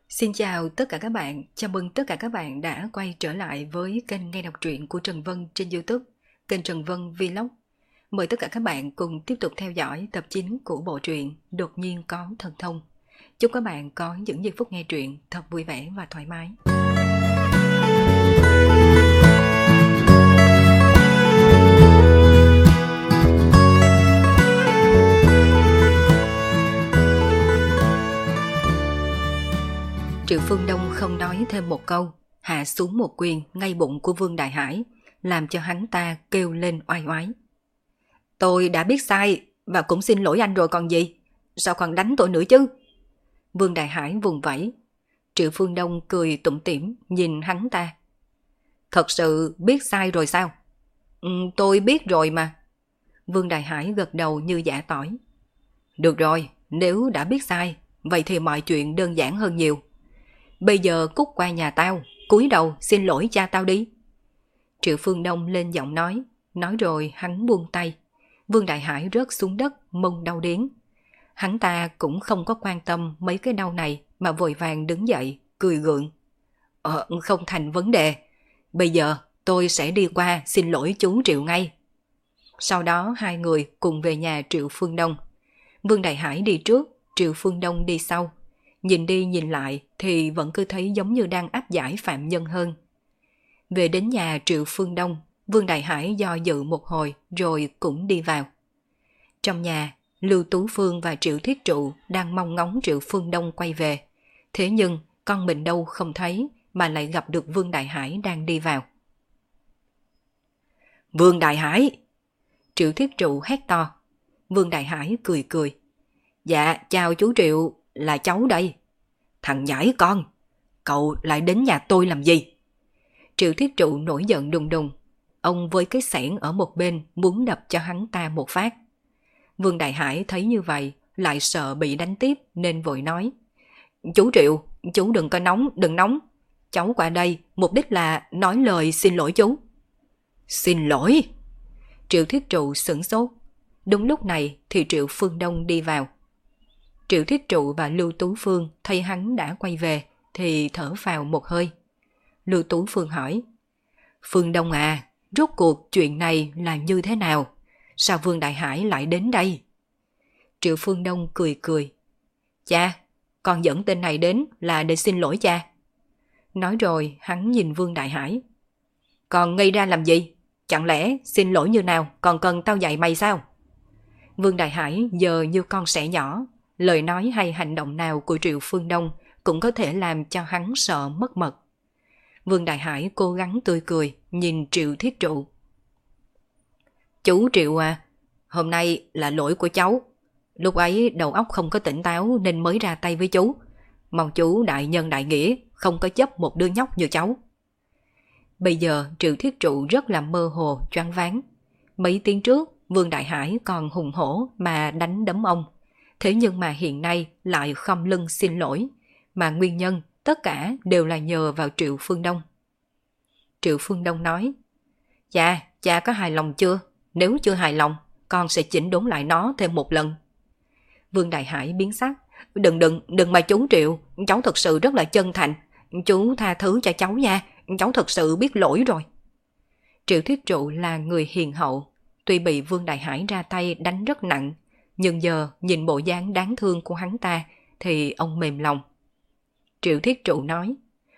Xin chào tất cả các bạn, chào mừng tất cả các bạn đã quay trở lại với kênh nghe đọc truyện của Trần Vân trên YouTube, kênh Trần Vân Vlog. Mời tất cả các bạn cùng tiếp tục theo dõi tập 9 của bộ truyện Đột nhiên có thần thông. Chúc các bạn có những giây phút nghe truyện thật vui vẻ và thoải mái. Triệu Phương Đông không nói thêm một câu, hạ xuống một quyền ngay bụng của Vương Đại Hải, làm cho hắn ta kêu lên oai oái. Tôi đã biết sai và cũng xin lỗi anh rồi còn gì, sao còn đánh tôi nữa chứ? Vương Đại Hải vùng vẫy. Triệu Phương Đông cười tủm tỉm nhìn hắn ta. Thật sự biết sai rồi sao? Tôi biết rồi mà. Vương Đại Hải gật đầu như giả tỏi. Được rồi, nếu đã biết sai, vậy thì mọi chuyện đơn giản hơn nhiều. Bây giờ cút qua nhà tao, cúi đầu xin lỗi cha tao đi. Triệu Phương Đông lên giọng nói rồi hắn buông tay. Vương Đại Hải rớt xuống đất mông đau điếng. Hắn ta cũng không có quan tâm mấy cái đau này mà vội vàng đứng dậy, cười gượng. Không thành vấn đề. Bây giờ tôi sẽ đi qua xin lỗi chú Triệu ngay. Sau đó hai người cùng về nhà Triệu Phương Đông. Vương Đại Hải đi trước, Triệu Phương Đông đi sau. Nhìn đi nhìn lại thì vẫn cứ thấy giống như đang áp giải phạm nhân hơn. Về đến nhà Triệu Phương Đông, Vương Đại Hải do dự một hồi rồi cũng đi vào. Trong nhà, Lưu Tú Phương và Triệu Thiết Trụ đang mong ngóng Triệu Phương Đông quay về. Thế nhưng con mình đâu không thấy mà lại gặp được Vương Đại Hải đang đi vào. Vương Đại Hải! Triệu Thiết Trụ hét to. Vương Đại Hải cười cười. Dạ, chào chú Triệu, là cháu đây. Thằng nhãi con, cậu lại đến nhà tôi làm gì? Triệu Thiết Trụ nổi giận đùng đùng. Ông với cái xẻng ở một bên muốn đập cho hắn ta một phát. Vương Đại Hải thấy như vậy, lại sợ bị đánh tiếp nên vội nói. Chú Triệu, chú đừng có nóng, đừng nóng. Cháu qua đây mục đích là nói lời xin lỗi chú. Xin lỗi? Triệu Thiết Trụ sửng sốt. Đúng lúc này thì Triệu Phương Đông đi vào. Triệu Thiết Trụ và Lưu Tú Phương thấy hắn đã quay về thì thở phào một hơi. Lưu Tú Phương hỏi. Phương Đông à, rốt cuộc chuyện này là như thế nào? Sao Vương Đại Hải lại đến đây? Triệu Phương Đông cười cười. Cha, con dẫn tên này đến là để xin lỗi cha. Nói rồi hắn nhìn Vương Đại Hải. Còn ngây ra làm gì? Chẳng lẽ xin lỗi như nào còn cần tao dạy mày sao? Vương Đại Hải giờ như con sẻ nhỏ. Lời nói hay hành động nào của Triệu Phương Đông cũng có thể làm cho hắn sợ mất mật. Vương Đại Hải cố gắng tươi cười nhìn Triệu Thiết Trụ. Chú Triệu à, hôm nay là lỗi của cháu. Lúc ấy đầu óc không có tỉnh táo nên mới ra tay với chú. Mong chú đại nhân đại nghĩa, không có chấp một đứa nhóc như cháu. Bây giờ Triệu Thiết Trụ rất là mơ hồ, choáng váng. Mấy tiếng trước Vương Đại Hải còn hùng hổ mà đánh đấm ông. Thế nhưng mà hiện nay lại khom lưng xin lỗi, mà nguyên nhân tất cả đều là nhờ vào Triệu Phương Đông. Triệu Phương Đông nói, cha có hài lòng chưa? Nếu chưa hài lòng, con sẽ chỉnh đốn lại nó thêm một lần. Vương Đại Hải biến sắc, đừng mà chú Triệu, cháu thật sự rất là chân thành, chú tha thứ cho cháu nha, cháu thật sự biết lỗi rồi. Triệu Thiết Trụ là người hiền hậu, tuy bị Vương Đại Hải ra tay đánh rất nặng, nhưng giờ nhìn bộ dáng đáng thương của hắn ta thì ông mềm lòng. Triệu Thiết Trụ nói,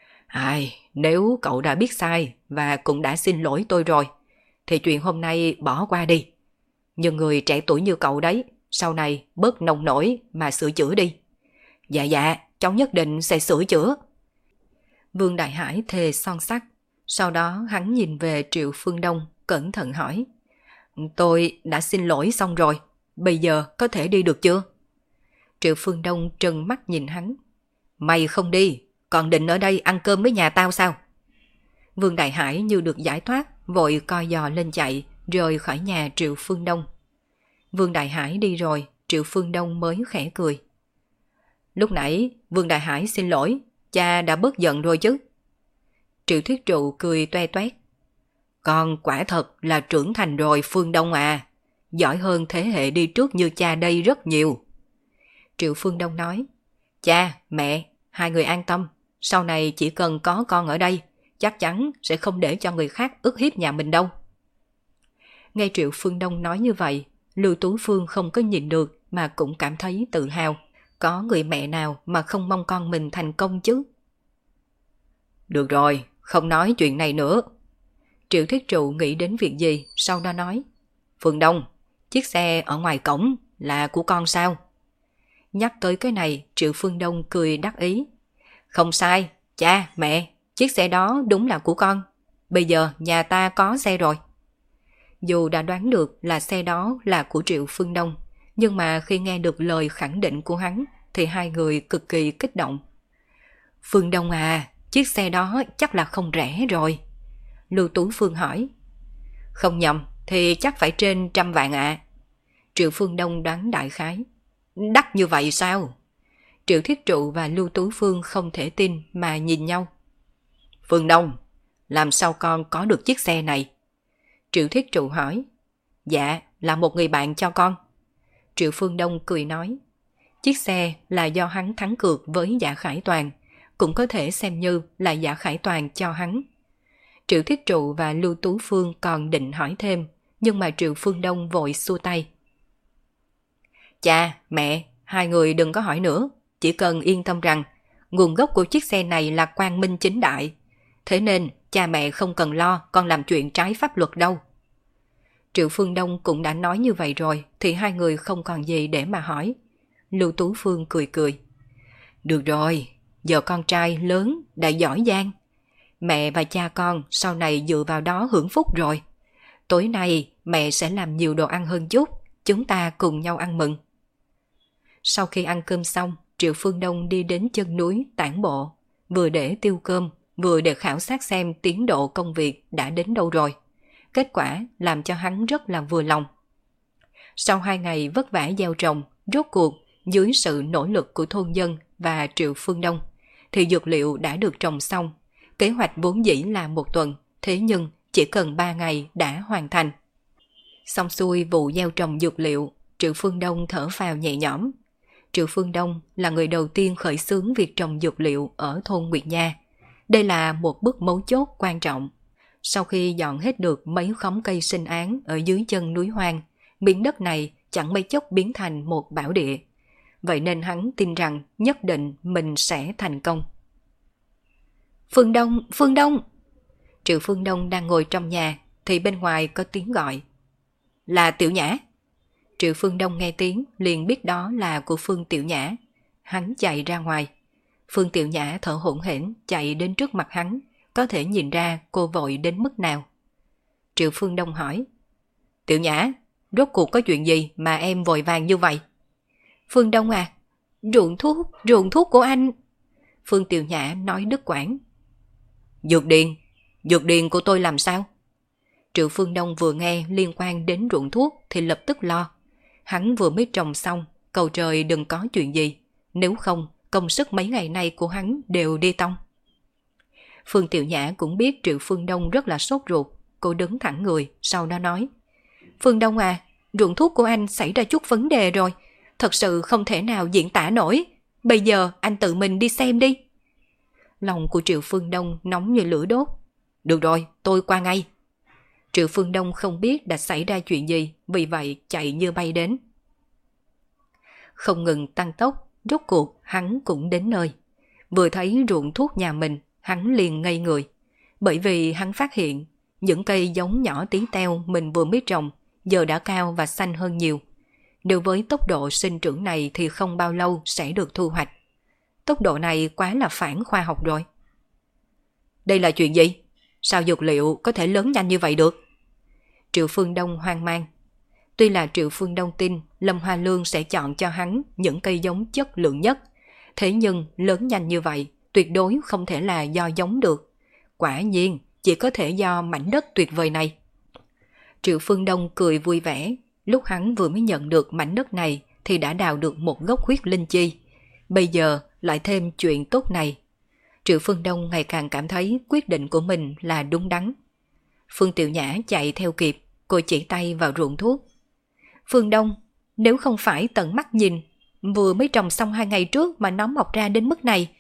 nếu cậu đã biết sai và cũng đã xin lỗi tôi rồi, thì chuyện hôm nay bỏ qua đi. Nhưng người trẻ tuổi như cậu đấy, sau này bớt nông nổi mà sửa chữa đi. Dạ, cháu nhất định sẽ sửa chữa. Vương Đại Hải thề son sắt. Sau đó hắn nhìn về Triệu Phương Đông, cẩn thận hỏi, tôi đã xin lỗi xong rồi, bây giờ có thể đi được chưa? Triệu Phương Đông trừng mắt nhìn hắn. Mày không đi, còn định ở đây ăn cơm với nhà tao sao? Vương Đại Hải như được giải thoát, vội co giò lên chạy, rời khỏi nhà Triệu Phương Đông. Vương Đại Hải đi rồi, Triệu Phương Đông mới khẽ cười. Lúc nãy Vương Đại Hải xin lỗi, cha đã bớt giận rồi chứ? Triệu Thiết Trụ cười toe toét. Con quả thật là trưởng thành rồi Phương Đông à, giỏi hơn thế hệ đi trước như cha đây rất nhiều. Triệu Phương Đông nói, cha, mẹ, hai người an tâm, sau này chỉ cần có con ở đây, chắc chắn sẽ không để cho người khác ức hiếp nhà mình đâu. Nghe Triệu Phương Đông nói như vậy, Lưu Tú Phương không có nhìn được mà cũng cảm thấy tự hào. Có người mẹ nào mà không mong con mình thành công chứ? Được rồi, không nói chuyện này nữa. Triệu Thiết Trụ nghĩ đến việc gì, sau đó nói. Phương Đông, chiếc xe ở ngoài cổng là của con sao? Nhắc tới cái này, Triệu Phương Đông cười đắc ý. Không sai, cha, mẹ, chiếc xe đó đúng là của con. Bây giờ nhà ta có xe rồi. Dù đã đoán được là xe đó là của Triệu Phương Đông, nhưng mà khi nghe được lời khẳng định của hắn thì hai người cực kỳ kích động. Phương Đông à, chiếc xe đó chắc là không rẻ rồi. Lưu Tú Phương hỏi. Không nhầm thì chắc phải trên 100 vạn ạ. Triệu Phương Đông đoán đại khái. Đắt như vậy sao? Triệu Thiết Trụ và Lưu Tú Phương không thể tin mà nhìn nhau. Phương Đông, làm sao con có được chiếc xe này? Triệu Thiết Trụ hỏi. Dạ, là một người bạn cho con. Triệu Phương Đông cười nói. Chiếc xe là do hắn thắng cược với Dạ Khải Toàn, cũng có thể xem như là Dạ Khải Toàn cho hắn. Triệu Thiết Trụ và Lưu Tú Phương còn định hỏi thêm, nhưng mà Triệu Phương Đông vội xua tay. Cha, mẹ, hai người đừng có hỏi nữa, chỉ cần yên tâm rằng nguồn gốc của chiếc xe này là quang minh chính đại. Thế nên cha mẹ không cần lo con làm chuyện trái pháp luật đâu. Triệu Phương Đông cũng đã nói như vậy rồi thì hai người không còn gì để mà hỏi. Lưu Tú Phương cười cười. Được rồi, giờ con trai lớn đã giỏi giang. Mẹ và cha con sau này dựa vào đó hưởng phúc rồi. Tối nay mẹ sẽ làm nhiều đồ ăn hơn chút, chúng ta cùng nhau ăn mừng. Sau khi ăn cơm xong, Triệu Phương Đông đi đến chân núi tản bộ, vừa để tiêu cơm, vừa để khảo sát xem tiến độ công việc đã đến đâu rồi. Kết quả làm cho hắn rất là vừa lòng. Sau 2 ngày vất vả gieo trồng, rốt cuộc dưới sự nỗ lực của thôn dân và Triệu Phương Đông, thì dược liệu đã được trồng xong. Kế hoạch vốn dĩ là 1 tuần, thế nhưng chỉ cần 3 ngày đã hoàn thành. Xong xuôi vụ gieo trồng dược liệu, Triệu Phương Đông thở phào nhẹ nhõm. Triệu Phương Đông là người đầu tiên khởi xướng việc trồng dược liệu ở thôn Nguyệt Nha. Đây là một bước mấu chốt quan trọng. Sau khi dọn hết được mấy khóm cây sinh án ở dưới chân núi hoang, miếng đất này chẳng mấy chốc biến thành một bảo địa. Vậy nên hắn tin rằng nhất định mình sẽ thành công. Phương Đông, Phương Đông! Triệu Phương Đông đang ngồi trong nhà thì bên ngoài có tiếng gọi. Là Tiểu Nhã. Triệu Phương Đông nghe tiếng liền biết đó là của Phương Tiểu Nhã. Hắn chạy ra ngoài. Phương Tiểu Nhã thở hổn hển chạy đến trước mặt hắn, có thể nhìn ra cô vội đến mức nào. Triệu Phương Đông hỏi. Tiểu Nhã, rốt cuộc có chuyện gì mà em vội vàng như vậy? Phương Đông à, ruộng thuốc của anh. Phương Tiểu Nhã nói đứt quãng. Dược điền của tôi làm sao? Triệu Phương Đông vừa nghe liên quan đến ruộng thuốc thì lập tức lo. Hắn vừa mới trồng xong, cầu trời đừng có chuyện gì, nếu không công sức mấy ngày nay của hắn đều đi tông. Phương Tiểu Nhã cũng biết Triệu Phương Đông rất là sốt ruột, cô đứng thẳng người, sau đó nói. Phương Đông à, ruộng thuốc của anh xảy ra chút vấn đề rồi, thật sự không thể nào diễn tả nổi, bây giờ anh tự mình đi xem đi. Lòng của Triệu Phương Đông nóng như lửa đốt. Được rồi, tôi qua ngay. Triệu Phương Đông không biết đã xảy ra chuyện gì, vì vậy chạy như bay đến. Không ngừng tăng tốc, rốt cuộc hắn cũng đến nơi. Vừa thấy ruộng thuốc nhà mình, hắn liền ngây người. Bởi vì hắn phát hiện những cây giống nhỏ tí teo mình vừa mới trồng giờ đã cao và xanh hơn nhiều. Nếu với tốc độ sinh trưởng này thì không bao lâu sẽ được thu hoạch. Tốc độ này quá là phản khoa học rồi. Đây là chuyện gì? Sao dược liệu có thể lớn nhanh như vậy được? Triệu Phương Đông hoang mang. Tuy là Triệu Phương Đông tin Lâm Hoa Lương sẽ chọn cho hắn những cây giống chất lượng nhất, thế nhưng lớn nhanh như vậy tuyệt đối không thể là do giống được. Quả nhiên chỉ có thể do mảnh đất tuyệt vời này. Triệu Phương Đông cười vui vẻ. Lúc hắn vừa mới nhận được mảnh đất này thì đã đào được một gốc huyết linh chi. Bây giờ lại thêm chuyện tốt này. Triệu Phương Đông ngày càng cảm thấy quyết định của mình là đúng đắn. Phương Tiểu Nhã chạy theo kịp, cô chỉ tay vào ruộng thuốc. Phương Đông, nếu không phải tận mắt nhìn, vừa mới trồng xong 2 ngày trước mà nó mọc ra đến mức này,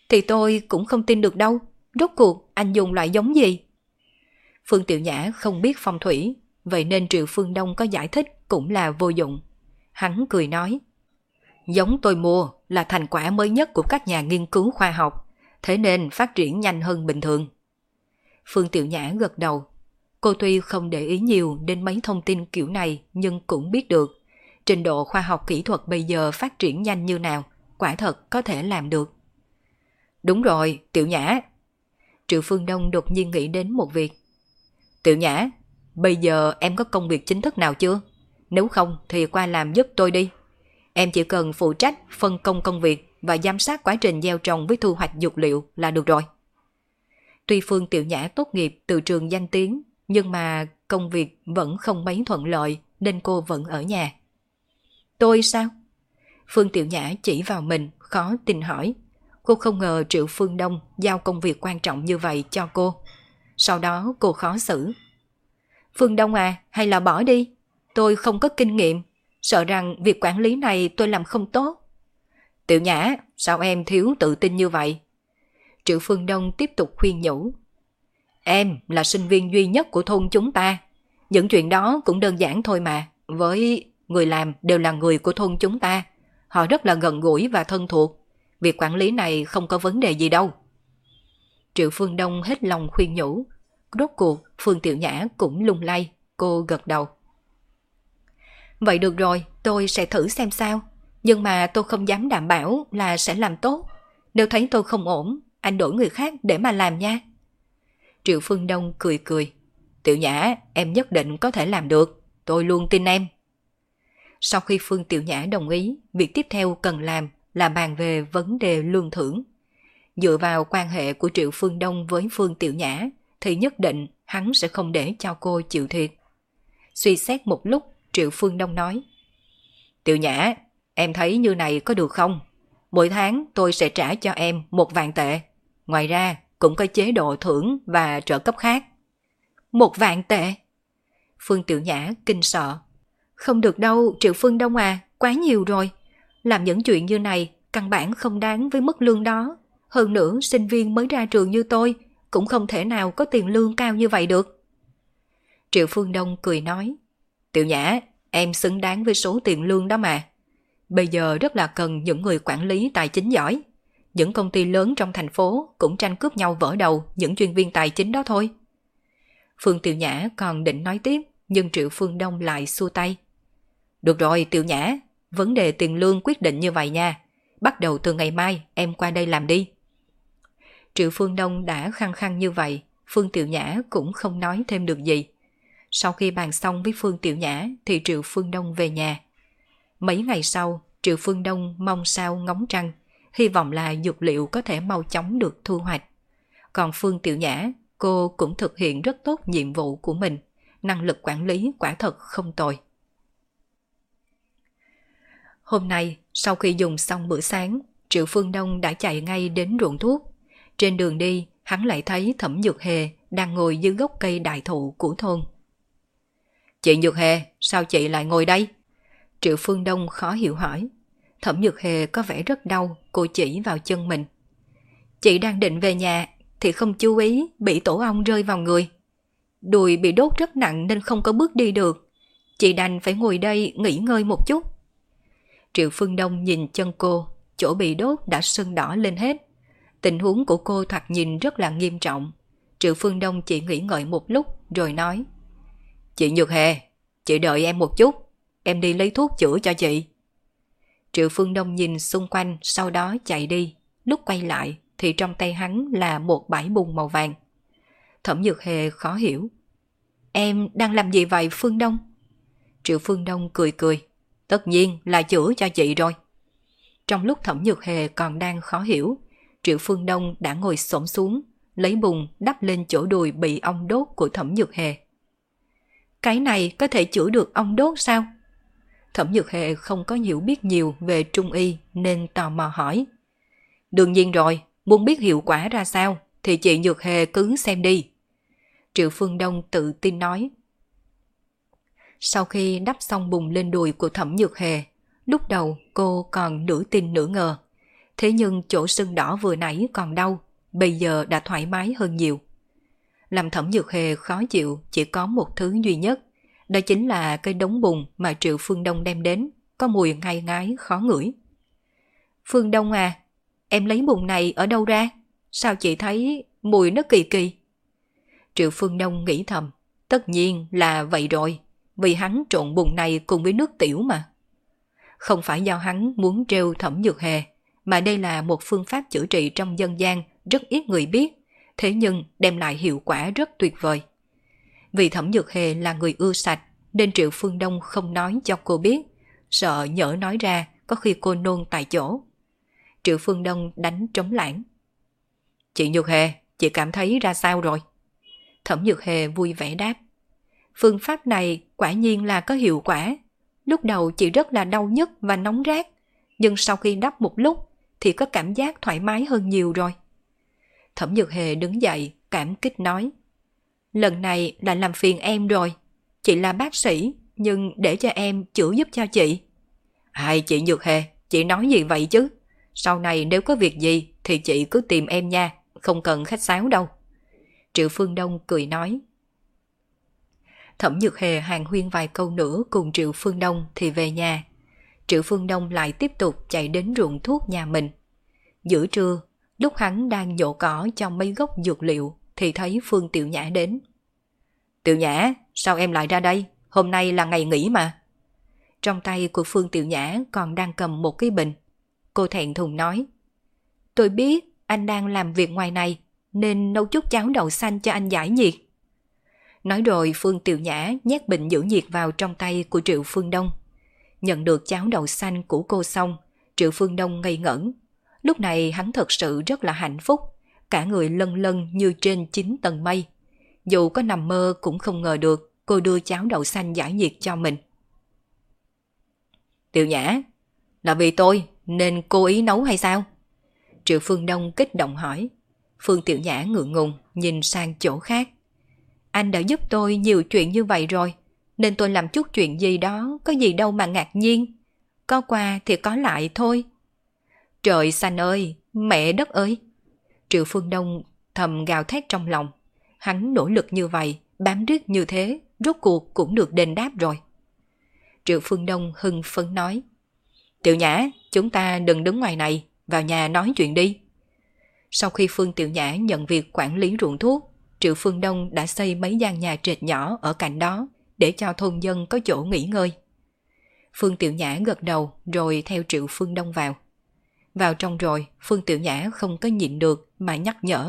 Thì tôi cũng không tin được đâu. Rốt cuộc anh dùng loại giống gì? Phương Tiểu Nhã không biết phong thủy, vậy nên Triệu Phương Đông có giải thích cũng là vô dụng. Hắn cười nói, giống tôi mua là thành quả mới nhất của các nhà nghiên cứu khoa học, thế nên phát triển nhanh hơn bình thường. Phương Tiểu Nhã gật đầu. Cô tuy không để ý nhiều đến mấy thông tin kiểu này nhưng cũng biết được trình độ khoa học kỹ thuật bây giờ phát triển nhanh như nào, quả thật có thể làm được. Đúng rồi, Tiểu Nhã. Triệu Phương Đông đột nhiên nghĩ đến một việc. Tiểu Nhã, bây giờ em có công việc chính thức nào chưa? Nếu không thì qua làm giúp tôi đi. Em chỉ cần phụ trách phân công công việc và giám sát quá trình gieo trồng với thu hoạch dược liệu là được rồi. Tuy Phương Tiểu Nhã tốt nghiệp từ trường danh tiếng, nhưng mà công việc vẫn không mấy thuận lợi nên cô vẫn ở nhà. Tôi sao? Phương Tiểu Nhã chỉ vào mình, khó tin hỏi. Cô không ngờ Triệu Phương Đông giao công việc quan trọng như vậy cho cô. Sau đó cô khó xử. Phương Đông à, hay là bỏ đi. Tôi không có kinh nghiệm, sợ rằng việc quản lý này tôi làm không tốt. Tiểu Nhã, sao em thiếu tự tin như vậy? Triệu Phương Đông tiếp tục khuyên nhủ. Em là sinh viên duy nhất của thôn chúng ta. Những chuyện đó cũng đơn giản thôi mà. Với người làm đều là người của thôn chúng ta. Họ rất là gần gũi và thân thuộc. Việc quản lý này không có vấn đề gì đâu. Triệu Phương Đông hết lòng khuyên nhủ. Rốt cuộc Phương Tiểu Nhã cũng lung lay. Cô gật đầu. Vậy được rồi, tôi sẽ thử xem sao. Nhưng mà tôi không dám đảm bảo là sẽ làm tốt. Nếu thấy tôi không ổn, anh đổi người khác để mà làm nha. Triệu Phương Đông cười cười. Tiểu Nhã, em nhất định có thể làm được. Tôi luôn tin em. Sau khi Phương Tiểu Nhã đồng ý, việc tiếp theo cần làm là bàn về vấn đề lương thưởng. Dựa vào quan hệ của Triệu Phương Đông với Phương Tiểu Nhã, thì nhất định hắn sẽ không để cho cô chịu thiệt. Suy xét một lúc, Triệu Phương Đông nói. Tiểu Nhã, em thấy như này có được không? Mỗi tháng tôi sẽ trả cho em 1.000 tệ. Ngoài ra, cũng có chế độ thưởng và trợ cấp khác. 1.000 tệ? Phương Tiểu Nhã kinh sợ. Không được đâu Triệu Phương Đông à, quá nhiều rồi. Làm những chuyện như này căn bản không đáng với mức lương đó. Hơn nữa sinh viên mới ra trường như tôi cũng không thể nào có tiền lương cao như vậy được. Triệu Phương Đông cười nói. Tiểu Nhã, em xứng đáng với số tiền lương đó mà. Bây giờ rất là cần những người quản lý tài chính giỏi. Những công ty lớn trong thành phố cũng tranh cướp nhau vỡ đầu những chuyên viên tài chính đó thôi. Phương Tiểu Nhã còn định nói tiếp, nhưng Triệu Phương Đông lại xua tay. Được rồi Tiểu Nhã, vấn đề tiền lương quyết định như vậy nha. Bắt đầu từ ngày mai em qua đây làm đi. Triệu Phương Đông đã khăng khăng như vậy, Phương Tiểu Nhã cũng không nói thêm được gì. Sau khi bàn xong với Phương Tiểu Nhã thì Triệu Phương Đông về nhà. Mấy ngày sau, Triệu Phương Đông mong sao ngóng trăng, hy vọng là dược liệu có thể mau chóng được thu hoạch. Còn Phương Tiểu Nhã, cô cũng thực hiện rất tốt nhiệm vụ của mình, năng lực quản lý quả thật không tồi. Hôm nay, sau khi dùng xong bữa sáng, Triệu Phương Đông đã chạy ngay đến ruộng thuốc. Trên đường đi, hắn lại thấy Thẩm Nhược Hề đang ngồi dưới gốc cây đại thụ của thôn. Chị Nhược Hề, sao chị lại ngồi đây? Triệu Phương Đông khó hiểu hỏi. Thẩm Nhược Hề có vẻ rất đau, cô chỉ vào chân mình. Chị đang định về nhà thì không chú ý bị tổ ong rơi vào người. Đùi bị đốt rất nặng nên không có bước đi được. Chị đành phải ngồi đây nghỉ ngơi một chút. Triệu Phương Đông nhìn chân cô, chỗ bị đốt đã sưng đỏ lên hết. Tình huống của cô thoạt nhìn rất là nghiêm trọng. Triệu Phương Đông chỉ nghĩ ngợi một lúc rồi nói. Chị Nhược Hề, chị đợi em một chút, em đi lấy thuốc chữa cho chị. Triệu Phương Đông nhìn xung quanh sau đó chạy đi. Lúc quay lại thì trong tay hắn là một bãi bùn màu vàng. Thẩm Nhược Hề khó hiểu. Em đang làm gì vậy Phương Đông? Triệu Phương Đông cười cười. Tất nhiên là chữa cho chị rồi. Trong lúc Thẩm Nhược Hề còn đang khó hiểu, Triệu Phương Đông đã ngồi xổm xuống, lấy bùn đắp lên chỗ đùi bị ong đốt của Thẩm Nhược Hề. Cái này có thể chữa được ong đốt sao? Thẩm Nhược Hề không có hiểu biết nhiều về trung y nên tò mò hỏi. Đương nhiên rồi, muốn biết hiệu quả ra sao thì chị Nhược Hề cứ xem đi. Triệu Phương Đông tự tin nói. Sau khi đắp xong bùn lên đùi của Thẩm Nhược Hề, lúc đầu cô còn nửa tin nửa ngờ. Thế nhưng chỗ sưng đỏ vừa nãy còn đau, bây giờ đã thoải mái hơn nhiều. Làm Thẩm Nhược Hề khó chịu chỉ có một thứ duy nhất, đó chính là cái đống bùn mà Triệu Phương Đông đem đến, có mùi ngai ngái khó ngửi. Phương Đông à, em lấy bùn này ở đâu ra? Sao chị thấy mùi nó kỳ kỳ? Triệu Phương Đông nghĩ thầm, tất nhiên là vậy rồi, vì hắn trộn bùn này cùng với nước tiểu mà. Không phải do hắn muốn trêu Thẩm Nhược Hề, mà đây là một phương pháp chữa trị trong dân gian rất ít người biết, thế nhưng đem lại hiệu quả rất tuyệt vời. Vì Thẩm Nhược Hề là người ưa sạch, nên Triệu Phương Đông không nói cho cô biết, sợ nhỡ nói ra có khi cô nôn tại chỗ. Triệu Phương Đông đánh trống lảng. Chị Nhược Hề, chị cảm thấy ra sao rồi? Thẩm Nhược Hề vui vẻ đáp. Phương pháp này quả nhiên là có hiệu quả. Lúc đầu chị rất là đau nhức và nóng rát, nhưng sau khi đắp một lúc thì có cảm giác thoải mái hơn nhiều rồi. Thẩm Nhược Hề đứng dậy, cảm kích nói. Lần này là làm phiền em rồi. Chị là bác sĩ, nhưng để cho em chữa giúp cho chị. Hai chị Nhược Hề, chị nói gì vậy chứ? Sau này nếu có việc gì thì chị cứ tìm em nha, không cần khách sáo đâu. Triệu Phương Đông cười nói. Thẩm Nhược Hề hàn huyên vài câu nữa cùng Triệu Phương Đông thì về nhà. Triệu Phương Đông lại tiếp tục chạy đến ruộng thuốc nhà mình. Giữa trưa, lúc hắn đang nhổ cỏ trong mấy gốc dược liệu thì thấy Phương Tiểu Nhã đến. Tiểu Nhã, sao em lại ra đây? Hôm nay là ngày nghỉ mà. Trong tay của Phương Tiểu Nhã còn đang cầm một cái bình. Cô thẹn thùng nói. Tôi biết anh đang làm việc ngoài này, nên nấu chút cháo đậu xanh cho anh giải nhiệt. Nói rồi Phương Tiểu Nhã nhét bình giữ nhiệt vào trong tay của Triệu Phương Đông. Nhận được cháo đậu xanh của cô xong, Triệu Phương Đông ngây ngẩn. Lúc này hắn thật sự rất là hạnh phúc, cả người lân lân như trên 9 tầng mây. Dù có nằm mơ cũng không ngờ được cô đưa cháo đậu xanh giải nhiệt cho mình. Tiểu Nhã, là vì tôi nên cố ý nấu hay sao? Triệu Phương Đông kích động hỏi. Phương Tiểu Nhã ngượng ngùng nhìn sang chỗ khác. Anh đã giúp tôi nhiều chuyện như vậy rồi, nên tôi làm chút chuyện gì đó có gì đâu mà ngạc nhiên. Có qua thì có lại thôi. Trời xanh ơi, mẹ đất ơi! Triệu Phương Đông thầm gào thét trong lòng. Hắn nỗ lực như vậy, bám riết như thế, rốt cuộc cũng được đền đáp rồi. Triệu Phương Đông hưng phấn nói. Tiểu Nhã, chúng ta đừng đứng ngoài này, vào nhà nói chuyện đi. Sau khi Phương Tiểu Nhã nhận việc quản lý ruộng thuốc, Triệu Phương Đông đã xây mấy gian nhà trệt nhỏ ở cạnh đó để cho thôn dân có chỗ nghỉ ngơi. Phương Tiểu Nhã gật đầu rồi theo Triệu Phương Đông vào. Vào trong rồi, Phương Tiểu Nhã không có nhịn được mà nhắc nhở.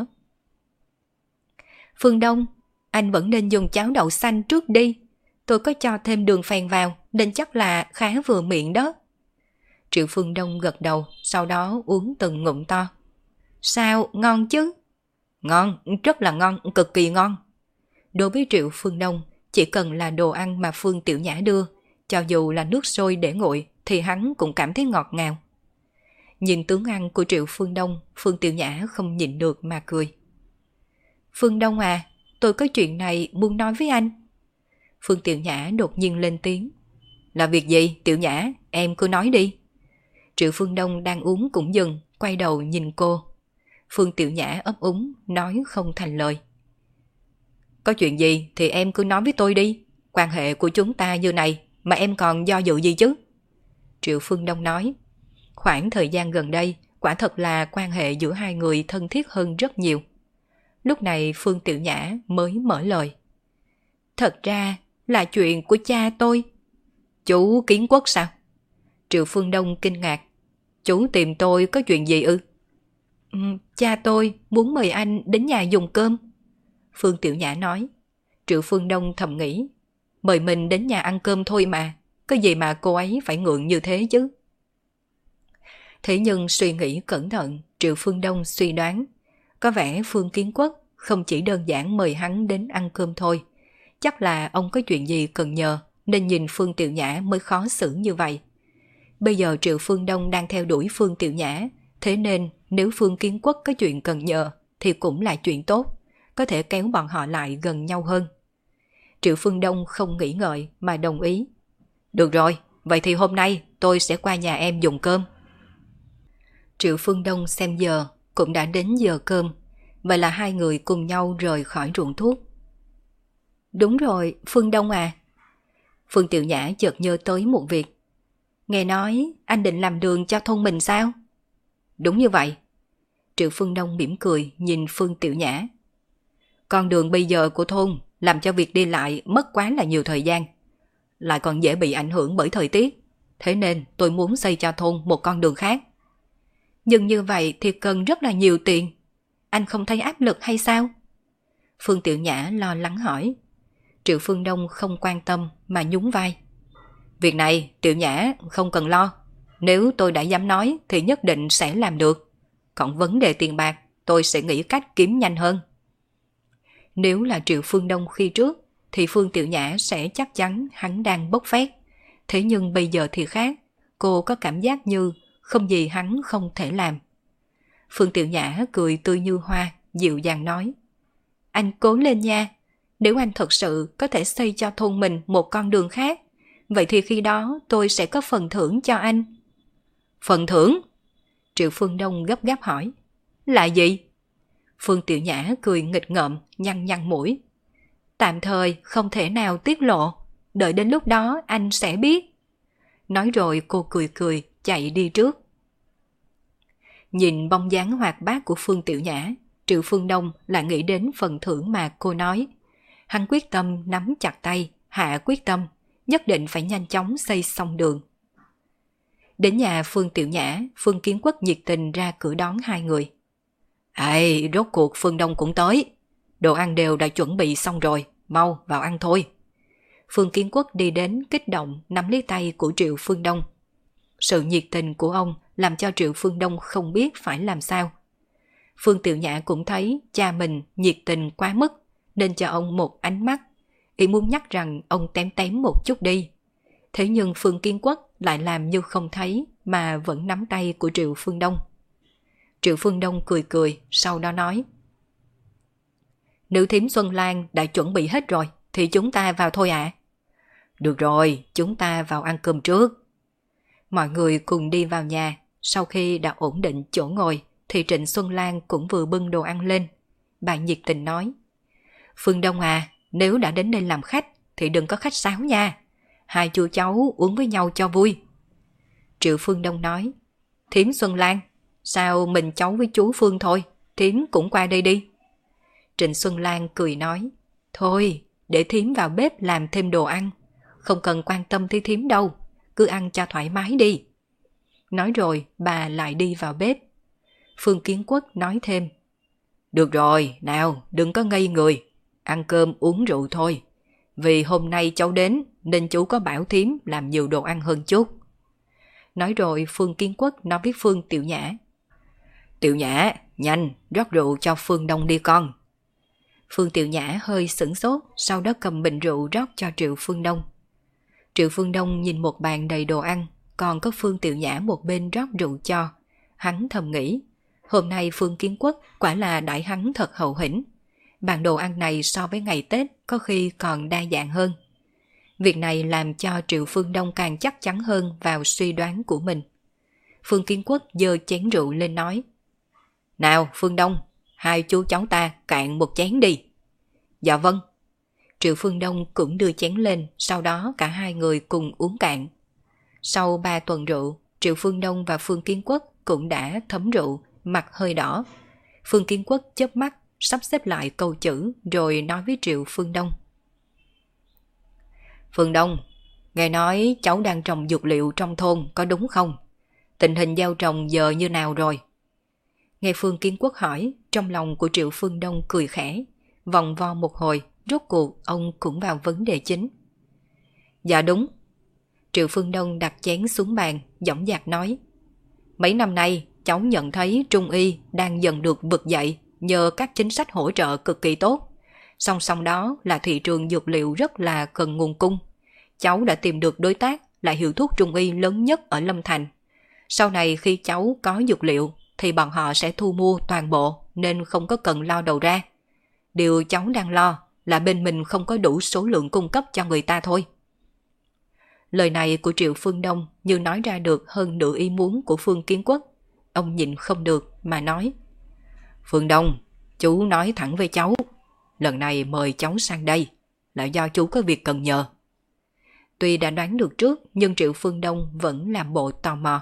Phương Đông, anh vẫn nên dùng cháo đậu xanh trước đi. Tôi có cho thêm đường phèn vào nên chắc là khá vừa miệng đó. Triệu Phương Đông gật đầu, sau đó uống từng ngụm to. Sao, ngon chứ? Ngon, rất là ngon, cực kỳ ngon. Đối với Triệu Phương Đông, chỉ cần là đồ ăn mà Phương Tiểu Nhã đưa, cho dù là nước sôi để nguội thì hắn cũng cảm thấy ngọt ngào. Nhìn tướng ăn của Triệu Phương Đông, Phương Tiểu Nhã không nhịn được mà cười. Phương Đông à, tôi có chuyện này muốn nói với anh. Phương Tiểu Nhã đột nhiên lên tiếng. Là việc gì, Tiểu Nhã, em cứ nói đi. Triệu Phương Đông đang uống cũng dừng, quay đầu nhìn cô. Phương Tiểu Nhã ấp úng, nói không thành lời. Có chuyện gì thì em cứ nói với tôi đi. Quan hệ của chúng ta như này mà em còn do dự gì chứ? Triệu Phương Đông nói. Khoảng thời gian gần đây, quả thật là quan hệ giữa hai người thân thiết hơn rất nhiều. Lúc này Phương Tiểu Nhã mới mở lời. Thật ra là chuyện của cha tôi. Chú Kiến Quốc sao? Triệu Phương Đông kinh ngạc. Chú tìm tôi có chuyện gì ư? Cha tôi muốn mời anh đến nhà dùng cơm. Phương Tiểu Nhã nói. Triệu Phương Đông thầm nghĩ. Mời mình đến nhà ăn cơm thôi mà. Có gì mà cô ấy phải ngượng như thế chứ? Thế nhưng suy nghĩ cẩn thận, Triệu Phương Đông suy đoán. Có vẻ Phương Kiến Quốc không chỉ đơn giản mời hắn đến ăn cơm thôi. Chắc là ông có chuyện gì cần nhờ, nên nhìn Phương Tiểu Nhã mới khó xử như vậy. Bây giờ Triệu Phương Đông đang theo đuổi Phương Tiểu Nhã, thế nên nếu Phương Kiến Quốc có chuyện cần nhờ thì cũng là chuyện tốt, có thể kéo bọn họ lại gần nhau hơn. Triệu Phương Đông không nghĩ ngợi mà đồng ý. Được rồi, vậy thì hôm nay tôi sẽ qua nhà em dùng cơm. Triệu Phương Đông xem giờ cũng đã đến giờ cơm, vậy là hai người cùng nhau rời khỏi ruộng thuốc. Đúng rồi, Phương Đông à. Phương Tiểu Nhã chợt nhớ tới một việc. Nghe nói anh định làm đường cho thôn mình sao? Đúng như vậy. Triệu Phương Đông mỉm cười nhìn Phương Tiểu Nhã. Con đường bây giờ của thôn làm cho việc đi lại mất quá là nhiều thời gian, lại còn dễ bị ảnh hưởng bởi thời tiết. Thế nên tôi muốn xây cho thôn một con đường khác. Nhưng như vậy thì cần rất là nhiều tiền. Anh không thấy áp lực hay sao? Phương Tiểu Nhã lo lắng hỏi. Triệu Phương Đông không quan tâm mà nhún vai. Việc này Tiểu Nhã không cần lo. Nếu tôi đã dám nói thì nhất định sẽ làm được. Còn vấn đề tiền bạc tôi sẽ nghĩ cách kiếm nhanh hơn. Nếu là Triệu Phương Đông khi trước thì Phương Tiểu Nhã sẽ chắc chắn hắn đang bốc phét. Thế nhưng bây giờ thì khác. Cô có cảm giác như không gì hắn không thể làm. Phương Tiểu Nhã cười tươi như hoa, dịu dàng nói. Anh cố lên nha. Nếu anh thật sự có thể xây cho thôn mình một con đường khác, vậy thì khi đó tôi sẽ có phần thưởng cho anh. Phần thưởng? Triệu Phương Đông gấp gáp hỏi. Là gì? Phương Tiểu Nhã cười nghịch ngợm, nhăn nhăn mũi. Tạm thời không thể nào tiết lộ, đợi đến lúc đó anh sẽ biết. Nói rồi cô cười cười chạy đi trước. Nhìn bóng dáng hoạt bát của Phương Tiểu Nhã, Triệu Phương Đông lại nghĩ đến phần thưởng mà cô nói. Hắn quyết tâm nắm chặt tay, hạ quyết tâm, nhất định phải nhanh chóng xây xong đường. Đến nhà Phương Tiểu Nhã, Phương Kiến Quốc nhiệt tình ra cửa đón hai người. Ê, rốt cuộc Phương Đông cũng tới. Đồ ăn đều đã chuẩn bị xong rồi, mau vào ăn thôi. Phương Kiến Quốc đi đến kích động nắm lấy tay của Triệu Phương Đông. Sự nhiệt tình của ông làm cho Triệu Phương Đông không biết phải làm sao. Phương Tiểu Nhã cũng thấy cha mình nhiệt tình quá mức, nên cho ông một ánh mắt, ý muốn nhắc rằng ông tém tém một chút đi. Thế nhưng Phương Kiến Quốc lại làm như không thấy mà vẫn nắm tay của Triệu Phương Đông. Triệu Phương Đông cười cười, sau đó nói. Nữ thím Xuân Lan đã chuẩn bị hết rồi, thì chúng ta vào thôi ạ. Được rồi, chúng ta vào ăn cơm trước. Mọi người cùng đi vào nhà, sau khi đã ổn định chỗ ngồi, thì Trịnh Xuân Lan cũng vừa bưng đồ ăn lên. Bà nhiệt tình nói. Phương Đông à, nếu đã đến đây làm khách, thì đừng có khách sáo nha. Hai chú cháu uống với nhau cho vui. Triệu Phương Đông nói. Thím Xuân Lan, sao mình cháu với chú Phương thôi, thím cũng qua đây đi. Trịnh Xuân Lan cười nói. Thôi, để thím vào bếp làm thêm đồ ăn. Không cần quan tâm tới thím đâu, cứ ăn cho thoải mái đi. Nói rồi bà lại đi vào bếp. Phương Kiến Quốc nói thêm. Được rồi, nào đừng có ngây người, ăn cơm uống rượu thôi. Vì hôm nay cháu đến nên chú có bảo thím làm nhiều đồ ăn hơn chút. Nói rồi Phương Kiến Quốc nói với Phương Tiểu Nhã. Tiểu Nhã, nhanh, rót rượu cho Phương Đông đi con. Phương Tiểu Nhã hơi sửng sốt, sau đó cầm bình rượu rót cho Triệu Phương Đông. Triệu Phương Đông nhìn một bàn đầy đồ ăn, còn có Phương Tiểu Nhã một bên rót rượu cho. Hắn thầm nghĩ, hôm nay Phương Kiến Quốc quả là đãi hắn thật hậu hĩnh. Bàn đồ ăn này so với ngày Tết có khi còn đa dạng hơn. Việc này làm cho Triệu Phương Đông càng chắc chắn hơn vào suy đoán của mình. Phương Kiến Quốc giơ chén rượu lên nói. Nào Phương Đông, hai chú cháu ta cạn một chén đi. Dạ vâng. Triệu Phương Đông cũng đưa chén lên, sau đó cả hai người cùng uống cạn. Sau 3 tuần rượu, Triệu Phương Đông và Phương Kiến Quốc cũng đã thấm rượu, mặt hơi đỏ. Phương Kiến Quốc chớp mắt, sắp xếp lại câu chữ rồi nói với Triệu Phương Đông. Phương Đông, nghe nói cháu đang trồng dược liệu trong thôn có đúng không? Tình hình gieo trồng giờ như nào rồi? Nghe Phương Kiến Quốc hỏi, trong lòng của Triệu Phương Đông cười khẽ, vòng vo một hồi, rốt cuộc ông cũng vào vấn đề chính. Dạ đúng. Triệu Phương Đông đặt chén xuống bàn, dõng dạc nói. Mấy năm nay, cháu nhận thấy Trung Y đang dần được vực dậy nhờ các chính sách hỗ trợ cực kỳ tốt. Song song đó là thị trường dược liệu rất là cần nguồn cung. Cháu đã tìm được đối tác là hiệu thuốc Trung Y lớn nhất ở Lâm Thành. Sau này khi cháu có dược liệu thì bọn họ sẽ thu mua toàn bộ nên không có cần lo đầu ra. Điều cháu đang lo là bên mình không có đủ số lượng cung cấp cho người ta thôi. Lời này của Triệu Phương Đông như nói ra được hơn nửa ý muốn của Phương Kiến Quốc. ông nhịn không được mà nói: Phương Đông, chú nói thẳng với cháu, lần này mời cháu sang đây là do chú có việc cần nhờ. Tuy đã đoán được trước nhưng Triệu Phương Đông vẫn làm bộ tò mò.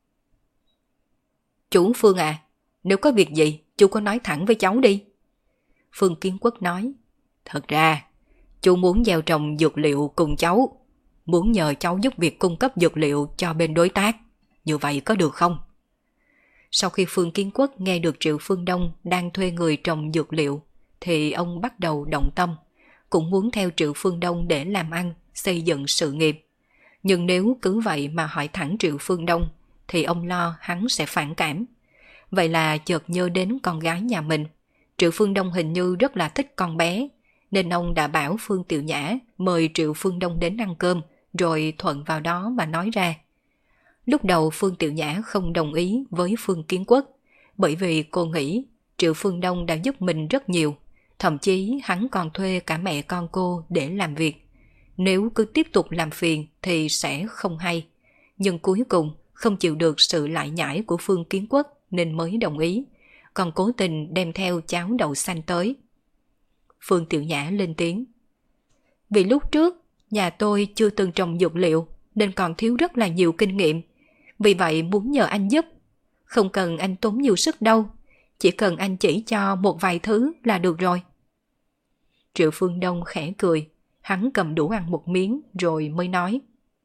Chú Phương à, nếu có việc gì chú có nói thẳng với cháu đi. Phương Kiến Quốc nói: Thật ra chú muốn gieo trồng dược liệu cùng cháu, muốn nhờ cháu giúp việc cung cấp dược liệu cho bên đối tác, như vậy có được không? Sau khi Phương Kiến Quốc nghe được Triệu Phương Đông đang thuê người trồng dược liệu thì ông bắt đầu động tâm, cũng muốn theo Triệu Phương Đông để làm ăn, xây dựng sự nghiệp. Nhưng nếu cứ vậy mà hỏi thẳng Triệu Phương Đông thì ông lo hắn sẽ phản cảm. Vậy là chợt nhớ đến con gái nhà mình. Triệu Phương Đông hình như rất là thích con bé, nên ông đã bảo Phương Tiểu Nhã mời Triệu Phương Đông đến ăn cơm, rồi thuận vào đó mà nói ra. Lúc đầu Phương Tiểu Nhã không đồng ý với Phương Kiến Quốc, bởi vì cô nghĩ Triệu Phương Đông đã giúp mình rất nhiều, thậm chí hắn còn thuê cả mẹ con cô để làm việc. Nếu cứ tiếp tục làm phiền thì sẽ không hay. Nhưng cuối cùng không chịu được sự lại nhải của Phương Kiến Quốc nên mới đồng ý, còn cố tình đem theo cháo đậu xanh tới. Phương Tiểu Nhã lên tiếng: Vì lúc trước nhà tôi chưa từng trồng dược liệu nên còn thiếu rất là nhiều kinh nghiệm, vì vậy muốn nhờ anh giúp. Không cần anh tốn nhiều sức đâu, chỉ cần anh chỉ cho một vài thứ là được rồi. Triệu Phương Đông khẽ cười, hắn cầm đũa ăn một miếng rồi mới nói: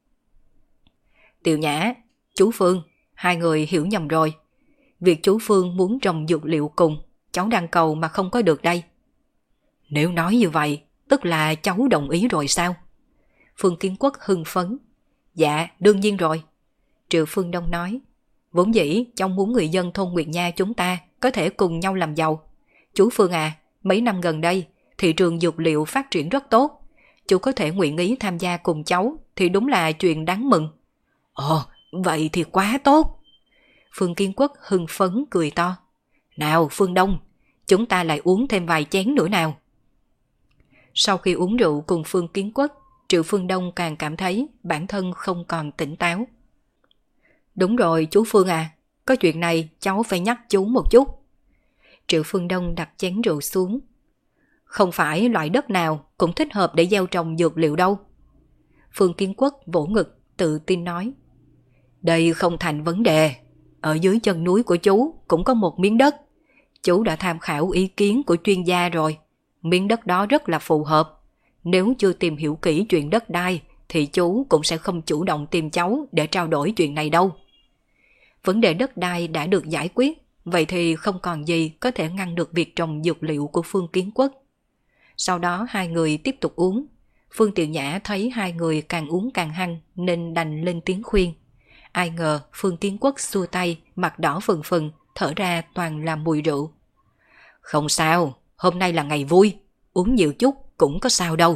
Tiểu Nhã, chú Phương, hai người hiểu nhầm rồi. Việc chú Phương muốn trồng dược liệu cùng, cháu đang cầu mà không có được đây. Nếu nói như vậy, tức là cháu đồng ý rồi sao? Phương Kiến Quốc hưng phấn: Dạ, đương nhiên rồi. Triệu Phương Đông nói: Vốn dĩ cháu muốn người dân thôn Nguyệt Nha chúng ta có thể cùng nhau làm giàu. Chú Phương à, mấy năm gần đây thị trường dược liệu phát triển rất tốt. Chú có thể nguyện ý tham gia cùng cháu thì đúng là chuyện đáng mừng. Ồ, vậy thì quá tốt. Phương Kiến Quốc hưng phấn cười to: Nào Phương Đông, chúng ta lại uống thêm vài chén nữa nào. Sau khi uống rượu cùng Phương Kiến Quốc, Triệu Phương Đông càng cảm thấy bản thân không còn tỉnh táo. Đúng rồi chú Phương à, có chuyện này cháu phải nhắc chú một chút. Triệu Phương Đông đặt chén rượu xuống: Không phải loại đất nào cũng thích hợp để gieo trồng dược liệu đâu. Phương Kiến Quốc vỗ ngực tự tin nói: Đây không thành vấn đề. Ở dưới chân núi của chú cũng có một miếng đất. Chú đã tham khảo ý kiến của chuyên gia rồi. Miếng đất đó rất là phù hợp. Nếu chưa tìm hiểu kỹ chuyện đất đai thì chú cũng sẽ không chủ động tìm cháu để trao đổi chuyện này đâu. Vấn đề đất đai đã được giải quyết, vậy thì không còn gì có thể ngăn được việc trồng dược liệu của Phương Kiến Quốc. Sau đó hai người tiếp tục uống. Phương Tiểu Nhã thấy hai người càng uống càng hăng nên đành lên tiếng khuyên. Ai ngờ Phương Kiến Quốc xua tay, mặt đỏ phừng phừng, thở ra toàn là mùi rượu. Không sao, hôm nay là ngày vui, uống nhiều chút cũng có sao đâu.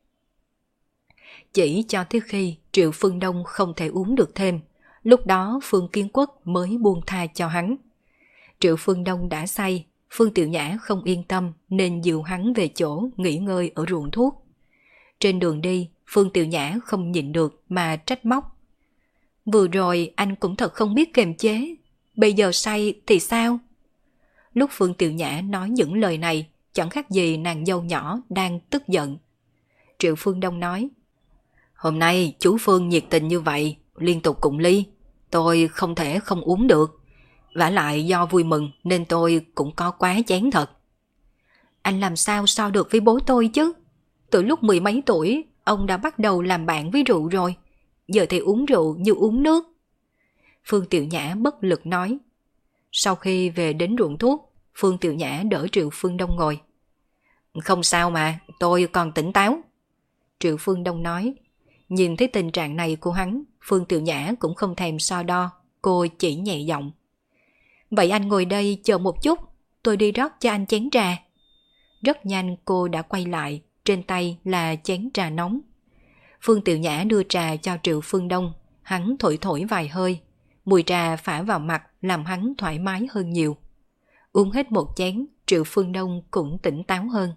Chỉ cho tới khi Triệu Phương Đông không thể uống được thêm, lúc đó Phương Kiến Quốc mới buông tha cho hắn. Triệu Phương Đông đã say, Phương Tiểu Nhã không yên tâm nên dìu hắn về chỗ nghỉ ngơi ở ruộng thuốc. Trên đường đi, Phương Tiểu Nhã không nhịn được mà trách móc: Vừa rồi anh cũng thật không biết kiềm chế, bây giờ say thì sao? Lúc Phương Tiểu Nhã nói những lời này, chẳng khác gì nàng dâu nhỏ đang tức giận. Triệu Phương Đông nói: Hôm nay chú Phương nhiệt tình như vậy, liên tục cụng ly, tôi không thể không uống được. Vả lại do vui mừng nên tôi cũng có quá chén thật. Anh làm sao so được với bố tôi chứ? Từ lúc 10 mấy tuổi, ông đã bắt đầu làm bạn với rượu rồi. Giờ thì uống rượu như uống nước. Phương Tiểu Nhã bất lực nói. Sau khi về đến ruộng thuốc, Phương Tiểu Nhã đỡ Triệu Phương Đông ngồi. Không sao mà, tôi còn tỉnh táo. Triệu Phương Đông nói. Nhìn thấy tình trạng này của hắn, Phương Tiểu Nhã cũng không thèm so đo, cô chỉ nhẹ giọng. Vậy anh ngồi đây chờ một chút, tôi đi rót cho anh chén trà. Rất nhanh cô đã quay lại, trên tay là chén trà nóng. Phương Tiểu Nhã đưa trà cho Triệu Phương Đông, hắn thổi thổi vài hơi. Mùi trà phả vào mặt làm hắn thoải mái hơn nhiều. Uống hết một chén, Triệu Phương Đông cũng tỉnh táo hơn.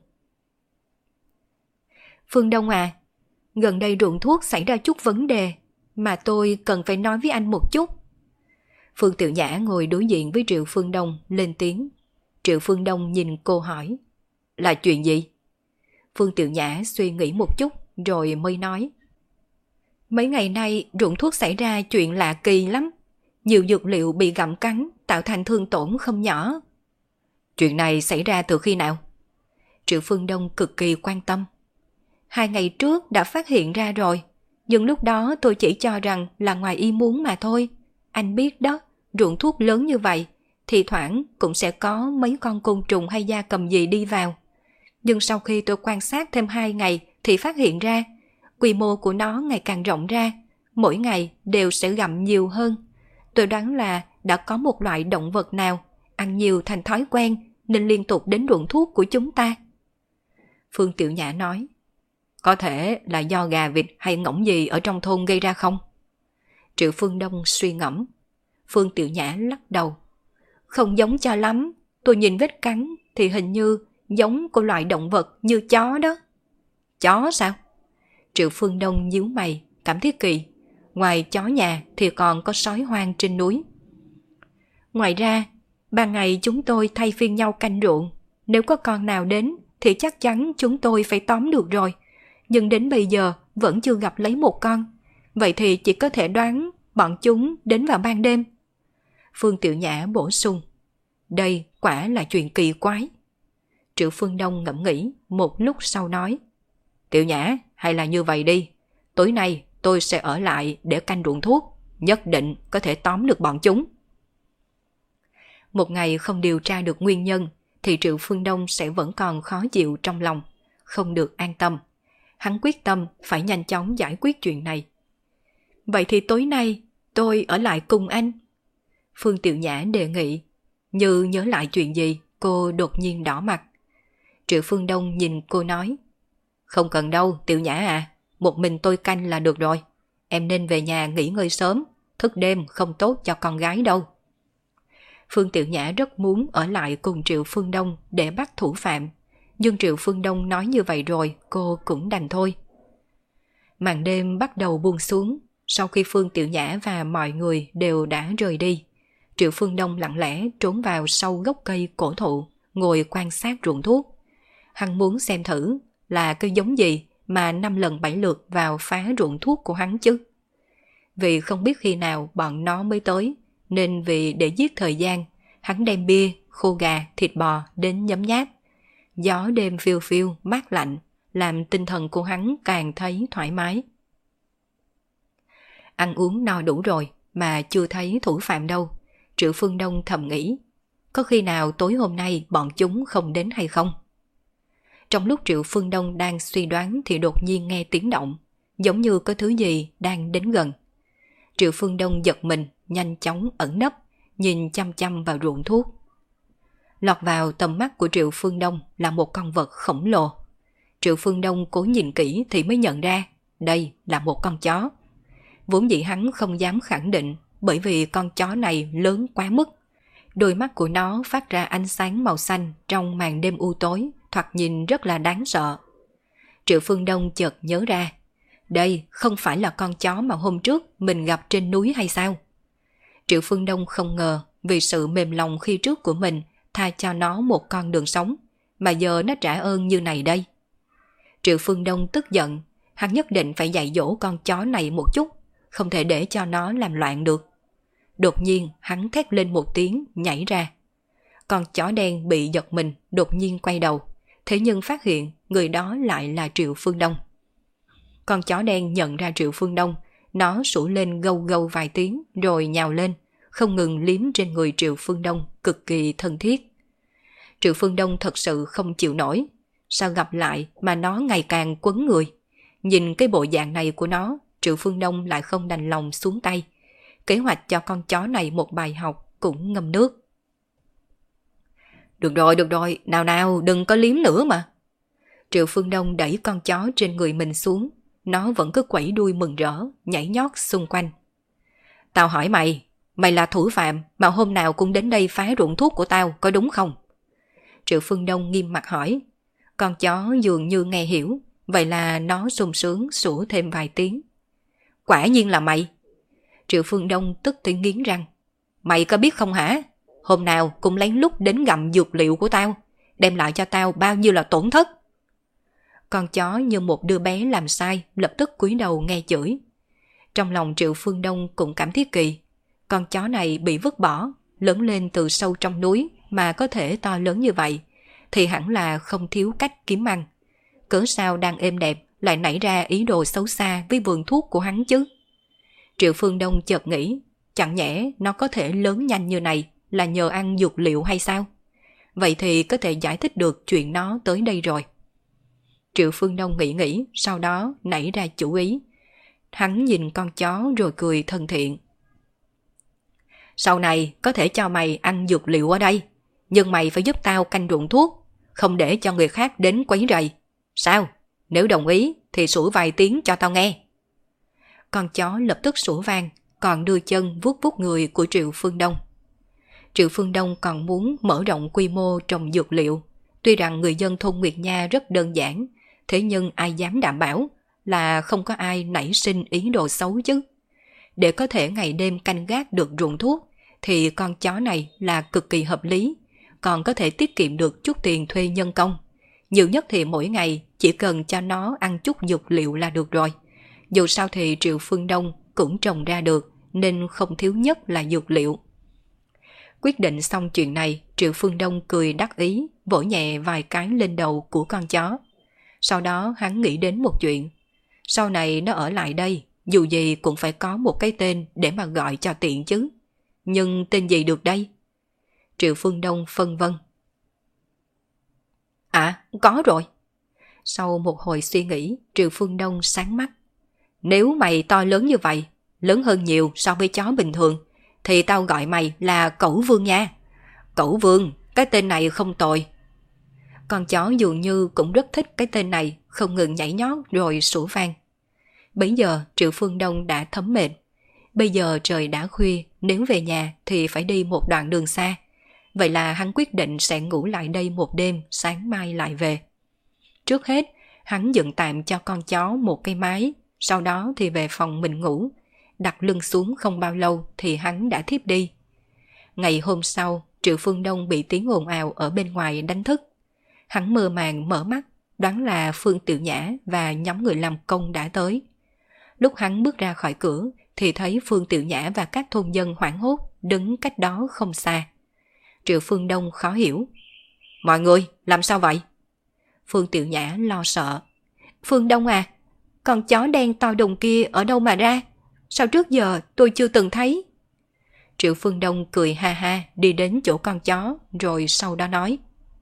Phương Đông à, gần đây ruộng thuốc xảy ra chút vấn đề, mà tôi cần phải nói với anh một chút. Phương Tiểu Nhã ngồi đối diện với Triệu Phương Đông lên tiếng. Triệu Phương Đông nhìn cô hỏi. Là chuyện gì? Phương Tiểu Nhã suy nghĩ một chút rồi mới nói. Mấy ngày nay ruộng thuốc xảy ra chuyện lạ kỳ lắm. Nhiều dược liệu bị gặm cắn tạo thành thương tổn không nhỏ. Chuyện này xảy ra từ khi nào? Triệu Phương Đông cực kỳ quan tâm. 2 ngày trước đã phát hiện ra rồi. Nhưng lúc đó tôi chỉ cho rằng là ngoài ý muốn mà thôi. Anh biết đó, ruộng thuốc lớn như vậy, thì thoảng cũng sẽ có mấy con côn trùng hay gia cầm gì đi vào. Nhưng sau khi tôi quan sát thêm 2 ngày thì phát hiện ra, quy mô của nó ngày càng rộng ra, mỗi ngày đều sẽ gặm nhiều hơn. Tôi đoán là đã có một loại động vật nào ăn nhiều thành thói quen nên liên tục đến ruộng thuốc của chúng ta. Phương Tiểu Nhã nói. Có thể là do gà vịt hay ngỗng gì ở trong thôn gây ra không? Triệu Phương Đông suy ngẫm. Phương Tiểu Nhã lắc đầu. Không giống cho lắm, tôi nhìn vết cắn thì hình như giống của loại động vật như chó đó. Chó sao? Triệu Phương Đông nhíu mày, cảm thấy kỳ. Ngoài chó nhà thì còn có sói hoang trên núi. Ngoài ra, ban ngày chúng tôi thay phiên nhau canh ruộng. Nếu có con nào đến thì chắc chắn chúng tôi phải tóm được rồi. Nhưng đến bây giờ vẫn chưa gặp lấy một con. Vậy thì chỉ có thể đoán bọn chúng đến vào ban đêm. Phương Tiểu Nhã bổ sung. Đây quả là chuyện kỳ quái. Triệu Phương Đông ngẫm nghĩ một lúc sau nói. Tiểu Nhã, hay là như vậy đi. Tối nay tôi sẽ ở lại để canh ruộng thuốc. Nhất định có thể tóm được bọn chúng. Một ngày không điều tra được nguyên nhân thì Triệu Phương Đông sẽ vẫn còn khó chịu trong lòng, không được an tâm. Hắn quyết tâm phải nhanh chóng giải quyết chuyện này. Vậy thì tối nay tôi ở lại cùng anh. Phương Tiểu Nhã đề nghị. Như nhớ lại chuyện gì, cô đột nhiên đỏ mặt. Triệu Phương Đông nhìn cô nói. Không cần đâu, Tiểu Nhã à. Một mình tôi canh là được rồi. Em nên về nhà nghỉ ngơi sớm. Thức đêm không tốt cho con gái đâu. Phương Tiểu Nhã rất muốn ở lại cùng Triệu Phương Đông để bắt thủ phạm. Nhưng Triệu Phương Đông nói như vậy rồi, cô cũng đành thôi. Màn đêm bắt đầu buông xuống. Sau khi Phương Tiểu Nhã và mọi người đều đã rời đi, Triệu Phương Đông lặng lẽ trốn vào sau gốc cây cổ thụ, ngồi quan sát ruộng thuốc. Hắn muốn xem thử là cây giống gì mà 5 lần 7 lượt vào phá ruộng thuốc của hắn chứ. Vì không biết khi nào bọn nó mới tới, nên vì để giết thời gian, hắn đem bia, khô gà, thịt bò đến nhấm nháp. Gió đêm phiêu phiêu, mát lạnh, làm tinh thần của hắn càng thấy thoải mái. Ăn uống no đủ rồi mà chưa thấy thủ phạm đâu. Triệu Phương Đông thầm nghĩ, có khi nào tối hôm nay bọn chúng không đến hay không? Trong lúc Triệu Phương Đông đang suy đoán thì đột nhiên nghe tiếng động, giống như có thứ gì đang đến gần. Triệu Phương Đông giật mình, nhanh chóng ẩn nấp, nhìn chăm chăm vào ruộng thuốc. Lọt vào tầm mắt của Triệu Phương Đông là một con vật khổng lồ. Triệu Phương Đông cố nhìn kỹ thì mới nhận ra, đây là một con chó. Vốn dĩ hắn không dám khẳng định bởi vì con chó này lớn quá mức. Đôi mắt của nó phát ra ánh sáng màu xanh trong màn đêm u tối, thoạt nhìn rất là đáng sợ. Triệu Phương Đông chợt nhớ ra, đây không phải là con chó mà hôm trước mình gặp trên núi hay sao? Triệu Phương Đông không ngờ vì sự mềm lòng khi trước của mình tha cho nó một con đường sống, mà giờ nó trả ơn như này đây. Triệu Phương Đông tức giận, hắn nhất định phải dạy dỗ con chó này một chút, không thể để cho nó làm loạn được. Đột nhiên hắn thét lên một tiếng, nhảy ra. Con chó đen bị giật mình, đột nhiên quay đầu, thế nhưng phát hiện người đó lại là Triệu Phương Đông. Con chó đen nhận ra Triệu Phương Đông, nó sủa lên gâu gâu vài tiếng rồi nhào lên, không ngừng liếm trên người Triệu Phương Đông, cực kỳ thân thiết. Triệu Phương Đông thật sự không chịu nổi, sao gặp lại mà nó ngày càng quấn người. Nhìn cái bộ dạng này của nó, Triệu Phương Đông lại không đành lòng xuống tay. Kế hoạch cho con chó này một bài học cũng ngâm nước. Được rồi, nào nào, đừng có liếm nữa mà. Triệu Phương Đông đẩy con chó trên người mình xuống, nó vẫn cứ quẩy đuôi mừng rỡ, nhảy nhót xung quanh. Tao hỏi mày, mày là thủ phạm mà hôm nào cũng đến đây phá ruộng thuốc của tao, có đúng không? Triệu Phương Đông nghiêm mặt hỏi. Con chó dường như nghe hiểu, vậy là nó sung sướng sủa thêm vài tiếng. Quả nhiên là mày. Triệu Phương Đông tức thì nghiến răng. Mày có biết không hả? Hôm nào cũng lén lút đến gặm dược liệu của tao, đem lại cho tao bao nhiêu là tổn thất. Con chó như một đứa bé làm sai, lập tức cúi đầu nghe chửi. Trong lòng Triệu Phương Đông cũng cảm thấy kỳ. Con chó này bị vứt bỏ, lớn lên từ sâu trong núi mà có thể to lớn như vậy, thì hẳn là không thiếu cách kiếm ăn. Cớ sao đang êm đẹp lại nảy ra ý đồ xấu xa với vườn thuốc của hắn chứ? Triệu Phương Đông chợt nghĩ, chẳng nhẽ nó có thể lớn nhanh như này là nhờ ăn dược liệu hay sao? Vậy thì có thể giải thích được chuyện nó tới đây rồi. Triệu Phương Đông nghĩ, sau đó nảy ra chủ ý. Hắn nhìn con chó rồi cười thân thiện. Sau này có thể cho mày ăn dược liệu ở đây, nhưng mày phải giúp tao canh ruộng thuốc, không để cho người khác đến quấy rầy. Sao? Nếu đồng ý thì sủa vài tiếng cho tao nghe. Con chó lập tức sủa vang, còn đưa chân vuốt vuốt người của Triệu Phương Đông. Triệu Phương Đông còn muốn mở rộng quy mô trồng dược liệu. Tuy rằng người dân thôn Nguyệt Nha rất đơn giản, thế nhưng ai dám đảm bảo là không có ai nảy sinh ý đồ xấu chứ. Để có thể ngày đêm canh gác được ruộng thuốc thì con chó này là cực kỳ hợp lý, còn có thể tiết kiệm được chút tiền thuê nhân công. Nhiều nhất thì mỗi ngày chỉ cần cho nó ăn chút dược liệu là được rồi. Dù sao thì Triệu Phương Đông cũng trồng ra được nên không thiếu nhất là dược liệu. Quyết định xong chuyện này, Triệu Phương Đông cười đắc ý, vỗ nhẹ vài cái lên đầu của con chó. Sau đó hắn nghĩ đến một chuyện. Sau này nó ở lại đây, dù gì cũng phải có một cái tên để mà gọi cho tiện chứ. Nhưng tên gì được đây? Triệu Phương Đông phân vân. À, có rồi. Sau một hồi suy nghĩ, Triệu Phương Đông sáng mắt. Nếu mày to lớn như vậy, lớn hơn nhiều so với chó bình thường, thì tao gọi mày là Cẩu Vương nha. Cẩu Vương, cái tên này không tồi. Con chó dường như cũng rất thích cái tên này, không ngừng nhảy nhót rồi sủa vang. Bấy giờ Triệu Phương Đông đã thấm mệt. Bây giờ trời đã khuya, nếu về nhà thì phải đi một đoạn đường xa. Vậy là hắn quyết định sẽ ngủ lại đây một đêm, sáng mai lại về. Trước hết, hắn dựng tạm cho con chó một cái mái, sau đó thì về phòng mình ngủ. Đặt lưng xuống không bao lâu thì hắn đã thiếp đi. Ngày hôm sau, Triệu Phương Đông bị tiếng ồn ào ở bên ngoài đánh thức. Hắn mơ màng mở mắt, đoán là Phương Tiểu Nhã và nhóm người làm công đã tới. Lúc hắn bước ra khỏi cửa thì thấy Phương Tiểu Nhã và các thôn dân hoảng hốt đứng cách đó không xa. Triệu Phương Đông khó hiểu. Mọi người, làm sao vậy? Phương Tiểu Nhã lo sợ. Phương Đông à, con chó đen to đùng kia ở đâu mà ra? Sao trước giờ tôi chưa từng thấy? Triệu Phương Đông cười ha ha đi đến chỗ con chó rồi sau đó nói.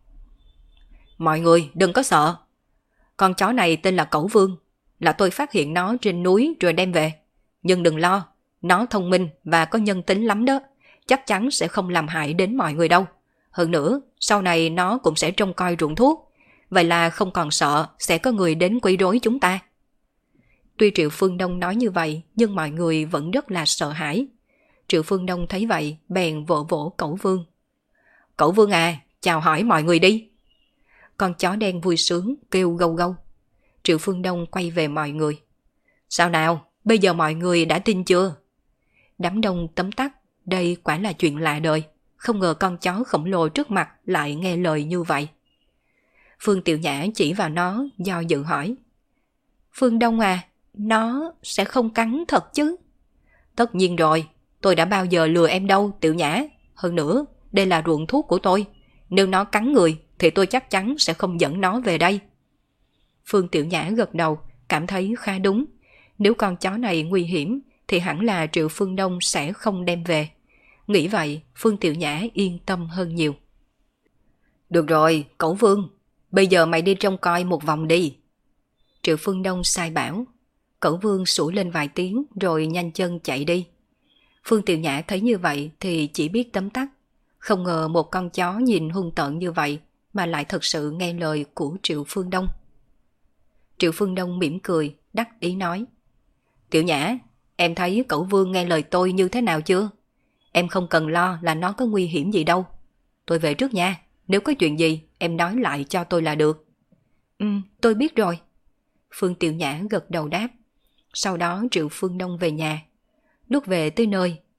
Mọi người đừng có sợ. Con chó này tên là Cẩu Vương, là tôi phát hiện nó trên núi rồi đem về. Nhưng đừng lo, nó thông minh và có nhân tính lắm đó, chắc chắn sẽ không làm hại đến mọi người đâu. Hơn nữa, sau này nó cũng sẽ trông coi ruộng thuốc, vậy là không còn sợ sẽ có người đến quấy rối chúng ta. Tuy Triệu Phương Đông nói như vậy, nhưng mọi người vẫn rất là sợ hãi. Triệu Phương Đông thấy vậy, bèn vỗ vỗ Cẩu Vương. Cẩu Vương à, chào hỏi mọi người đi. Con chó đen vui sướng, kêu gâu gâu. Triệu Phương Đông quay về mọi người. Sao nào, bây giờ mọi người đã tin chưa? Đám đông tấm tắc, đây quả là chuyện lạ đời. Không ngờ con chó khổng lồ trước mặt lại nghe lời như vậy. Phương Tiểu Nhã chỉ vào nó, do dự hỏi. Phương Đông à, nó sẽ không cắn thật chứ? Tất nhiên rồi, tôi đã bao giờ lừa em đâu, Tiểu Nhã. Hơn nữa, đây là ruộng thuốc của tôi. Nếu nó cắn người, thì tôi chắc chắn sẽ không dẫn nó về đây. Phương Tiểu Nhã gật đầu, cảm thấy khá đúng. Nếu con chó này nguy hiểm, thì hẳn là Triệu Phương Đông sẽ không đem về. Nghĩ vậy, Phương Tiểu Nhã yên tâm hơn nhiều. Được rồi, Cẩu Vương, bây giờ mày đi trông coi một vòng đi. Triệu Phương Đông sai bảo. Cẩu Vương sủa lên vài tiếng rồi nhanh chân chạy đi. Phương Tiểu Nhã thấy như vậy thì chỉ biết tấm tắc. Không ngờ một con chó nhìn hung tợn như vậy mà lại thật sự nghe lời của Triệu Phương Đông. Triệu Phương Đông mỉm cười, đắc ý nói. Tiểu Nhã, em thấy Cẩu Vương nghe lời tôi như thế nào chưa? Em không cần lo là nó có nguy hiểm gì đâu. Tôi về trước nha, nếu có chuyện gì em nói lại cho tôi là được. Tôi biết rồi. Phương Tiểu Nhã gật đầu đáp. Sau đó Triệu Phương Đông về nhà. Lúc về tới nơi,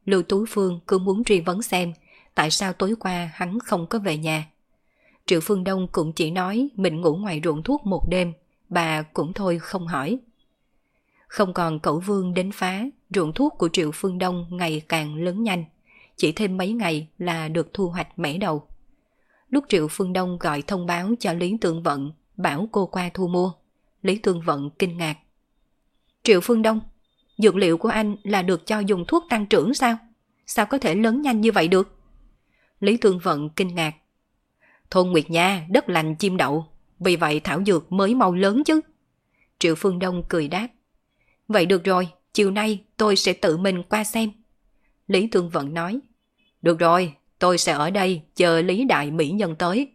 Lưu Tú Phương cứ muốn truy vấn xem tại sao tối qua hắn không có về nhà. Triệu Phương Đông cũng chỉ nói mình ngủ ngoài ruộng thuốc một đêm, bà cũng thôi không hỏi. Không còn cẩu vương đến phá, ruộng thuốc của Triệu Phương Đông ngày càng lớn nhanh, chỉ thêm mấy ngày là được thu hoạch mẻ đầu. Lúc Triệu Phương Đông gọi thông báo cho Lý Tương Vận, bảo cô qua thu mua, Lý Tương Vận kinh ngạc. Triệu Phương Đông, dược liệu của anh là được cho dùng thuốc tăng trưởng sao? Sao có thể lớn nhanh như vậy được? Lý Tương Vận kinh ngạc. Thôn Nguyệt Nha đất lành chim đậu, vì vậy thảo dược mới mau lớn chứ. Triệu Phương Đông cười đáp. Vậy được rồi, chiều nay tôi sẽ tự mình qua xem. Lý Tương Vận nói. Được rồi, tôi sẽ ở đây chờ Lý Đại Mỹ Nhân tới.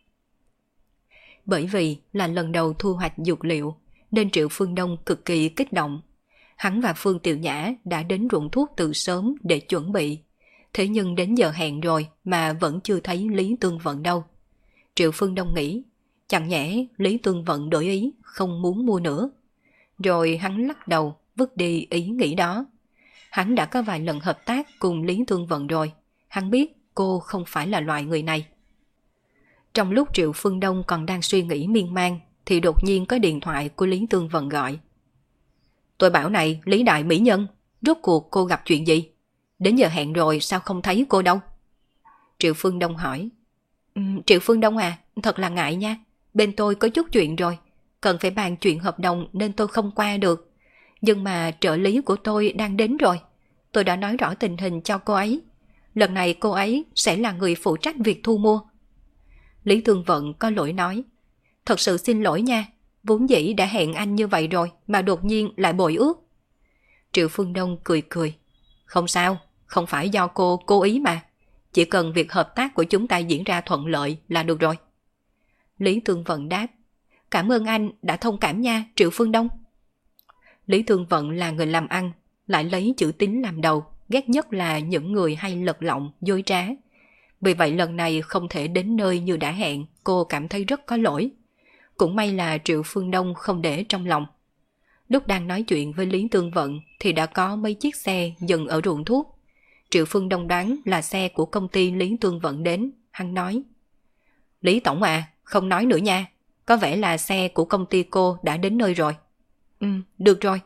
Bởi vì là lần đầu thu hoạch dược liệu, nên Triệu Phương Đông cực kỳ kích động. Hắn và Phương Tiểu Nhã đã đến ruộng thuốc từ sớm để chuẩn bị. Thế nhưng đến giờ hẹn rồi mà vẫn chưa thấy Lý Tương Vận đâu. Triệu Phương Đông nghĩ, chẳng nhẽ Lý Tương Vận đổi ý, không muốn mua nữa. Rồi hắn lắc đầu, vứt đi ý nghĩ đó. Hắn đã có vài lần hợp tác cùng Lý Tương Vận rồi. Hắn biết cô không phải là loại người này. Trong lúc Triệu Phương Đông còn đang suy nghĩ miên man, thì đột nhiên có điện thoại của Lý Tương Vận gọi. Tôi bảo này, Lý Đại Mỹ Nhân, rốt cuộc cô gặp chuyện gì? Đến giờ hẹn rồi sao không thấy cô đâu? Triệu Phương Đông hỏi. Triệu Phương Đông à, thật là ngại nha. Bên tôi có chút chuyện rồi, cần phải bàn chuyện hợp đồng nên tôi không qua được. Nhưng mà trợ lý của tôi đang đến rồi. Tôi đã nói rõ tình hình cho cô ấy. Lần này cô ấy sẽ là người phụ trách việc thu mua. Lý Tương Vận có lỗi nói. Thật sự xin lỗi nha, vốn dĩ đã hẹn anh như vậy rồi mà đột nhiên lại bội ước. Triệu Phương Đông cười cười. Không sao, không phải do cô cố ý mà. Chỉ cần việc hợp tác của chúng ta diễn ra thuận lợi là được rồi. Lý Tương Vận đáp. Cảm ơn anh đã thông cảm nha, Triệu Phương Đông. Lý Tương Vận là người làm ăn, lại lấy chữ tín làm đầu, ghét nhất là những người hay lật lọng, dối trá. Vì vậy lần này không thể đến nơi như đã hẹn, cô cảm thấy rất có lỗi. Cũng may là Triệu Phương Đông không để trong lòng. Lúc đang nói chuyện với Lý Tương Vận thì đã có mấy chiếc xe dừng ở ruộng thuốc. Triệu Phương Đông đoán là xe của công ty Lý Tương Vận đến, hắn nói. Lý Tổng à, không nói nữa nha, có vẻ là xe của công ty cô đã đến nơi rồi. Được rồi.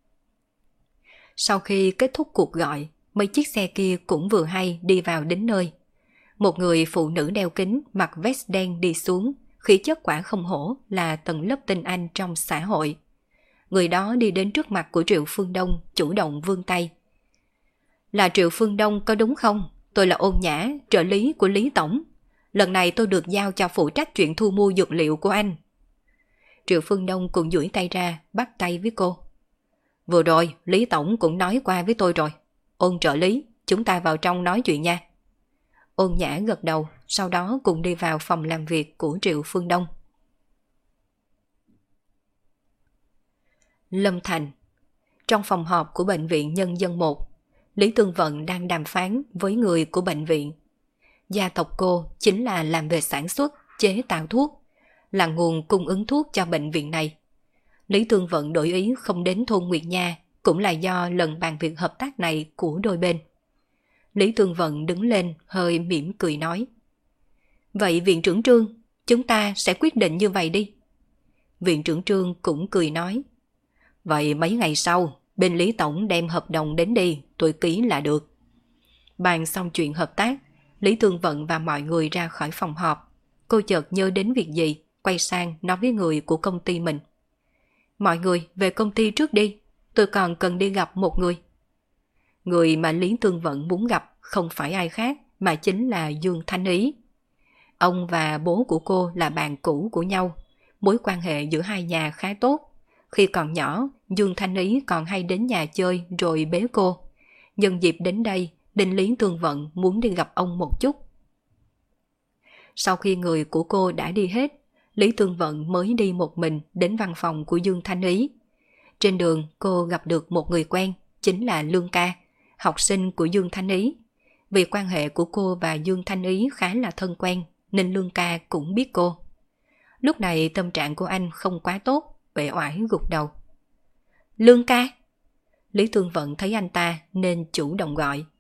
Sau khi kết thúc cuộc gọi, mấy chiếc xe kia cũng vừa hay đi vào đến nơi. Một người phụ nữ đeo kính mặc vest đen đi xuống, khí chất quả không hổ là tầng lớp tinh anh trong xã hội. Người đó đi đến trước mặt của Triệu Phương Đông, chủ động vươn tay. Là Triệu Phương Đông có đúng không? Tôi là Ôn Nhã, trợ lý của Lý Tổng. Lần này tôi được giao cho phụ trách chuyện thu mua dược liệu của anh. Triệu Phương Đông cũng duỗi tay ra, bắt tay với cô. Vừa rồi, Lý Tổng cũng nói qua với tôi rồi. Ôn trợ lý, chúng ta vào trong nói chuyện nha. Ôn Nhã gật đầu, sau đó cùng đi vào phòng làm việc của Triệu Phương Đông. Lâm Thành. Trong phòng họp của Bệnh viện Nhân dân 1, Lý Tương Vận đang đàm phán với người của bệnh viện. Gia tộc cô chính là làm về sản xuất, chế tạo thuốc, là nguồn cung ứng thuốc cho bệnh viện này. Lý Tương Vận đổi ý không đến thôn Nguyệt Nha cũng là do lần bàn việc hợp tác này của đôi bên. Lý Tương Vận đứng lên hơi mỉm cười nói. Vậy viện trưởng Trương, chúng ta sẽ quyết định như vậy đi. Viện trưởng Trương cũng cười nói. Vậy mấy ngày sau, bên Lý Tổng đem hợp đồng đến đi, tôi ký là được. Bàn xong chuyện hợp tác, Lý Tương Vận và mọi người ra khỏi phòng họp. Cô chợt nhớ đến việc gì, quay sang nói với người của công ty mình. Mọi người về công ty trước đi, tôi còn cần đi gặp một người. Người mà Lý Tương Vận muốn gặp không phải ai khác mà chính là Dương Thanh Ý. Ông và bố của cô là bạn cũ của nhau, mối quan hệ giữa hai nhà khá tốt. Khi còn nhỏ, Dương Thanh Ý còn hay đến nhà chơi rồi bế cô. Nhân dịp đến đây, nên Lý Tương Vận muốn đi gặp ông một chút. Sau khi người của cô đã đi hết, Lý Tương Vận mới đi một mình đến văn phòng của Dương Thanh Ý. Trên đường cô gặp được một người quen, chính là Lương Ca, học sinh của Dương Thanh Ý. Vì quan hệ của cô và Dương Thanh Ý khá là thân quen, nên Lương Ca cũng biết cô. Lúc này tâm trạng của anh không quá tốt, uể oải gục đầu. Lương Ca! Lý Tương Vận thấy anh ta nên chủ động gọi.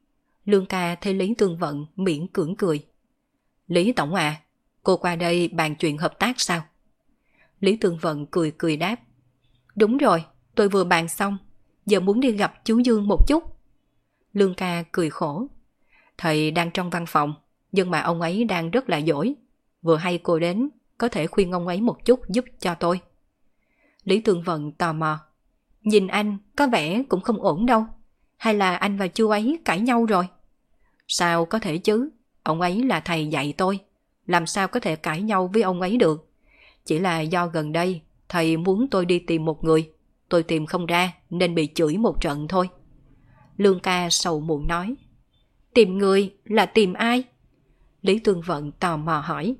Lương ca thấy Lý Tương Vận miễn cưỡng cười. Lý Tổng à, cô qua đây bàn chuyện hợp tác sao? Lý Tương Vận cười cười đáp. Đúng rồi, tôi vừa bàn xong, giờ muốn đi gặp chú Dương một chút. Lương ca cười khổ. Thầy đang trong văn phòng, nhưng mà ông ấy đang rất là giỏi. Vừa hay cô đến, có thể khuyên ông ấy một chút giúp cho tôi. Lý Tương Vận tò mò. Nhìn anh có vẻ cũng không ổn đâu. Hay là anh và chú ấy cãi nhau rồi? Sao có thể chứ? Ông ấy là thầy dạy tôi. Làm sao có thể cãi nhau với ông ấy được? Chỉ là do gần đây thầy muốn tôi đi tìm một người. Tôi tìm không ra nên bị chửi một trận thôi. Lương ca sầu muộn nói. Tìm người là tìm ai? Lý Tương Vận tò mò hỏi.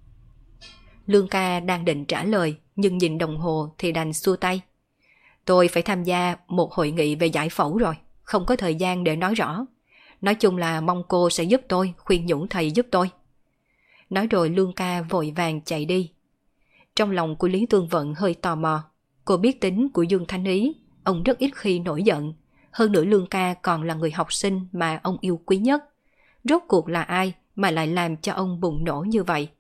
Lương ca đang định trả lời nhưng nhìn đồng hồ thì đành xua tay. Tôi phải tham gia một hội nghị về giải phẫu rồi, không có thời gian để nói rõ. Nói chung là mong cô sẽ giúp tôi, khuyên nhủ thầy giúp tôi. Nói rồi Lương ca vội vàng chạy đi. Trong lòng của Lý Tương Vận hơi tò mò. Cô biết tính của Dương Thanh Ý, ông rất ít khi nổi giận. Hơn nữa Lương ca còn là người học sinh mà ông yêu quý nhất. Rốt cuộc là ai mà lại làm cho ông bùng nổ như vậy?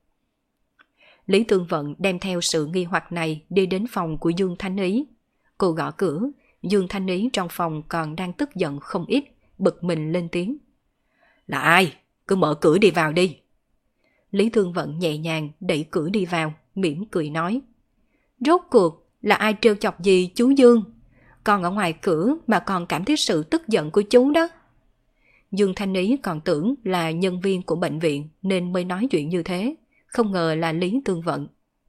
Lý Tương Vận đem theo sự nghi hoặc này đi đến phòng của Dương Thanh Ý. Cô gõ cửa, Dương Thanh Ý trong phòng còn đang tức giận không ít, bực mình lên tiếng. Là ai? Cứ mở cửa đi vào đi. Lý Tương Vận nhẹ nhàng đẩy cửa đi vào, mỉm cười nói. Rốt cuộc là ai trêu chọc gì chú Dương? Còn ở ngoài cửa mà còn cảm thấy sự tức giận của chú đó. Dương Thanh Ý còn tưởng là nhân viên của bệnh viện nên mới nói chuyện như thế, không ngờ là Lý Tương Vận.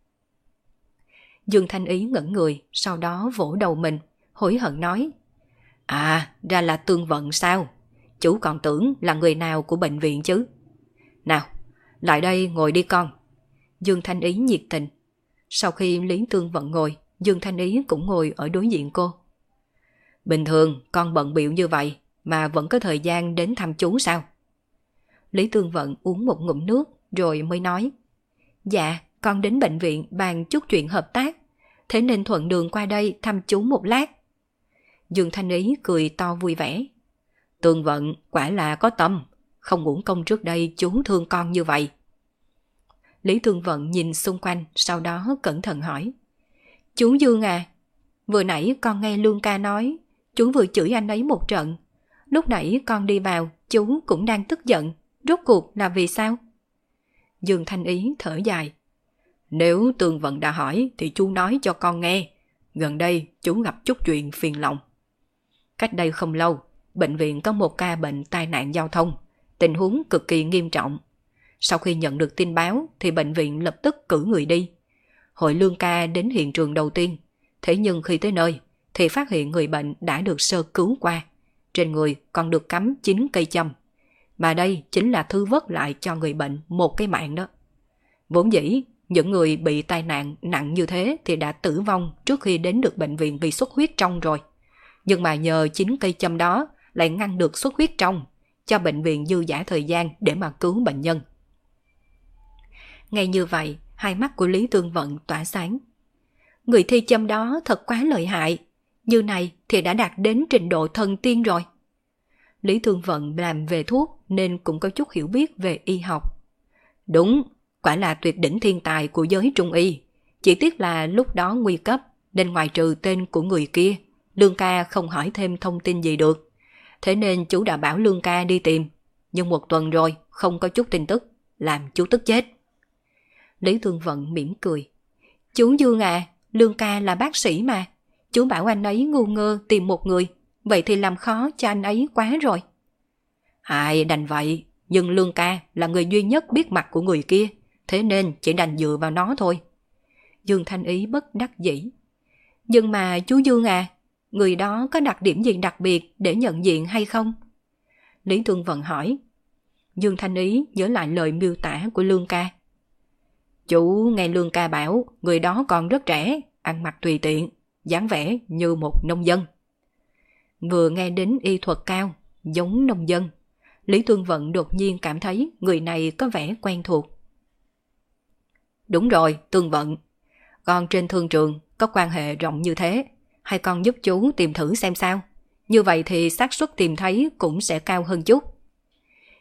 Dương Thanh Ý ngẩn người, sau đó vỗ đầu mình, hối hận nói. À, ra là Tương Vận sao? Chú còn tưởng là người nào của bệnh viện chứ. Nào, lại đây ngồi đi con. Dương Thanh Ý nhiệt tình. Sau khi Lý Tương Vận ngồi, Dương Thanh Ý cũng ngồi ở đối diện cô. Bình thường con bận bịu như vậy mà vẫn có thời gian đến thăm chú sao? Lý Tương Vận uống một ngụm nước rồi mới nói. Dạ, con đến bệnh viện bàn chút chuyện hợp tác, thế nên thuận đường qua đây thăm chú một lát. Dương Thanh Ý cười to vui vẻ. Tương Vận quả là có tâm, không uổng công trước đây chú thương con như vậy. Lý Tương Vận nhìn xung quanh, sau đó cẩn thận hỏi. Chú Dương à, vừa nãy con nghe Lương ca nói, chú vừa chửi anh ấy một trận. Lúc nãy con đi vào, chú cũng đang tức giận, rốt cuộc là vì sao? Dương Thanh Ý thở dài. Nếu Tương Vận đã hỏi thì chú nói cho con nghe. Gần đây chú gặp chút chuyện phiền lòng. Cách đây không lâu, bệnh viện có một ca bệnh tai nạn giao thông, tình huống cực kỳ nghiêm trọng. Sau khi nhận được tin báo thì bệnh viện lập tức cử người đi. Hội Lương ca đến hiện trường đầu tiên, thế nhưng khi tới nơi thì phát hiện người bệnh đã được sơ cứu qua. Trên người còn được cắm 9 cây châm. Mà đây chính là thư vất lại cho người bệnh một cái mạng đó. Vốn dĩ, những người bị tai nạn nặng như thế thì đã tử vong trước khi đến được bệnh viện vì xuất huyết trong rồi. Nhưng mà nhờ 9 cây châm đó lại ngăn được xuất huyết trong, cho bệnh viện dư dả thời gian để mà cứu bệnh nhân. Ngay như vậy, hai mắt của Lý Tương Vận tỏa sáng. Người thi châm đó thật quá lợi hại, như này thì đã đạt đến trình độ thần tiên rồi. Lý Tương Vận làm về thuốc nên cũng có chút hiểu biết về y học. Đúng, quả là tuyệt đỉnh thiên tài của giới trung y. Chỉ tiếc là lúc đó nguy cấp nên ngoài trừ tên của người kia, Lương ca không hỏi thêm thông tin gì được. Thế nên chú đã bảo Lương ca đi tìm. Nhưng một tuần rồi không có chút tin tức, làm chú tức chết. Lý Tương Vận mỉm cười. Chú Dương à, Lương ca là bác sĩ mà. Chú bảo anh ấy ngu ngơ tìm một người, vậy thì làm khó cho anh ấy quá rồi. Ai đành vậy, nhưng Lương ca là người duy nhất biết mặt của người kia, thế nên chỉ đành dựa vào nó thôi. Dương Thanh Ý bất đắc dĩ. Nhưng mà chú Dương à, người đó có đặc điểm gì đặc biệt để nhận diện hay không? Lý Tương Vận hỏi. Dương Thanh Ý nhớ lại lời miêu tả của Lương ca. Chú nghe Lương ca bảo người đó còn rất trẻ, ăn mặc tùy tiện, dáng vẻ như một nông dân. Vừa nghe đến y thuật cao, giống nông dân, Lý Tương Vận đột nhiên cảm thấy người này có vẻ quen thuộc. Đúng rồi, Tương Vận. Con trên thương trường có quan hệ rộng như thế, hay con giúp chú tìm thử xem sao? Như vậy thì xác suất tìm thấy cũng sẽ cao hơn chút.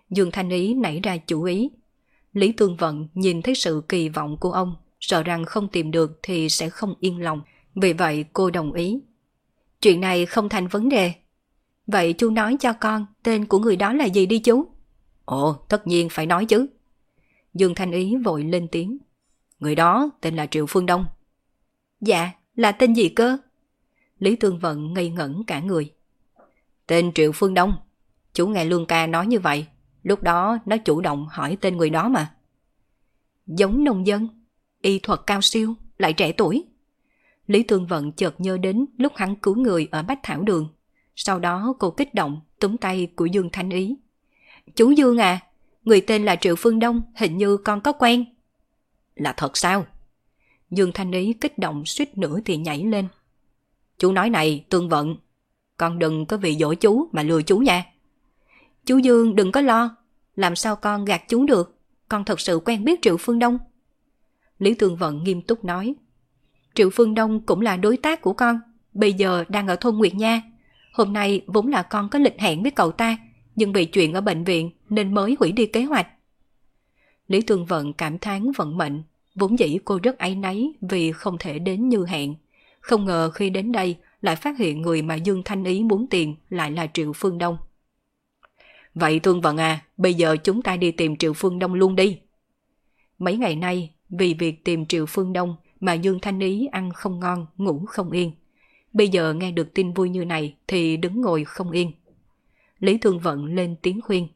Dương Thanh Ý nảy ra chủ ý. Lý Tương Vận nhìn thấy sự kỳ vọng của ông, sợ rằng không tìm được thì sẽ không yên lòng. Vì vậy cô đồng ý. Chuyện này không thành vấn đề. Vậy chú nói cho con tên của người đó là gì đi chú? Ồ, tất nhiên phải nói chứ. Dương Thanh Ý vội lên tiếng. Người đó tên là Triệu Phương Đông. Dạ, là tên gì cơ? Lý Tương Vận ngây ngẩn cả người. Tên Triệu Phương Đông. Chú nghe Lương ca nói như vậy. Lúc đó nó chủ động hỏi tên người đó mà. Giống nông dân, y thuật cao siêu, lại trẻ tuổi. Lý Tương Vận chợt nhớ đến lúc hắn cứu người ở Bách Thảo Đường. Sau đó cô kích động túm tay của Dương Thanh Ý. Chú Dương à, người tên là Triệu Phương Đông, hình như con có quen. Là thật sao? Dương Thanh Ý kích động suýt nữa thì nhảy lên. Chú nói này, Tương Vận, con đừng có vì dỗ chú mà lừa chú nha. Chú Dương đừng có lo, làm sao con gạt chú được, con thật sự quen biết Triệu Phương Đông. Lý Tương Vận nghiêm túc nói. Triệu Phương Đông cũng là đối tác của con, bây giờ đang ở thôn Nguyệt Nha. Hôm nay vốn là con có lịch hẹn với cậu ta, nhưng vì chuyện ở bệnh viện nên mới hủy đi kế hoạch. Lý Tương Vận cảm thán vận mệnh, vốn dĩ cô rất áy náy vì không thể đến như hẹn. Không ngờ khi đến đây lại phát hiện người mà Dương Thanh Ý muốn tìm lại là Triệu Phương Đông. Vậy Tương Vận à, bây giờ chúng ta đi tìm Triệu Phương Đông luôn đi. Mấy ngày nay, vì việc tìm Triệu Phương Đông mà Dương Thanh Ý ăn không ngon, ngủ không yên. Bây giờ nghe được tin vui như này thì đứng ngồi không yên. Lý Tương Vận lên tiếng khuyên.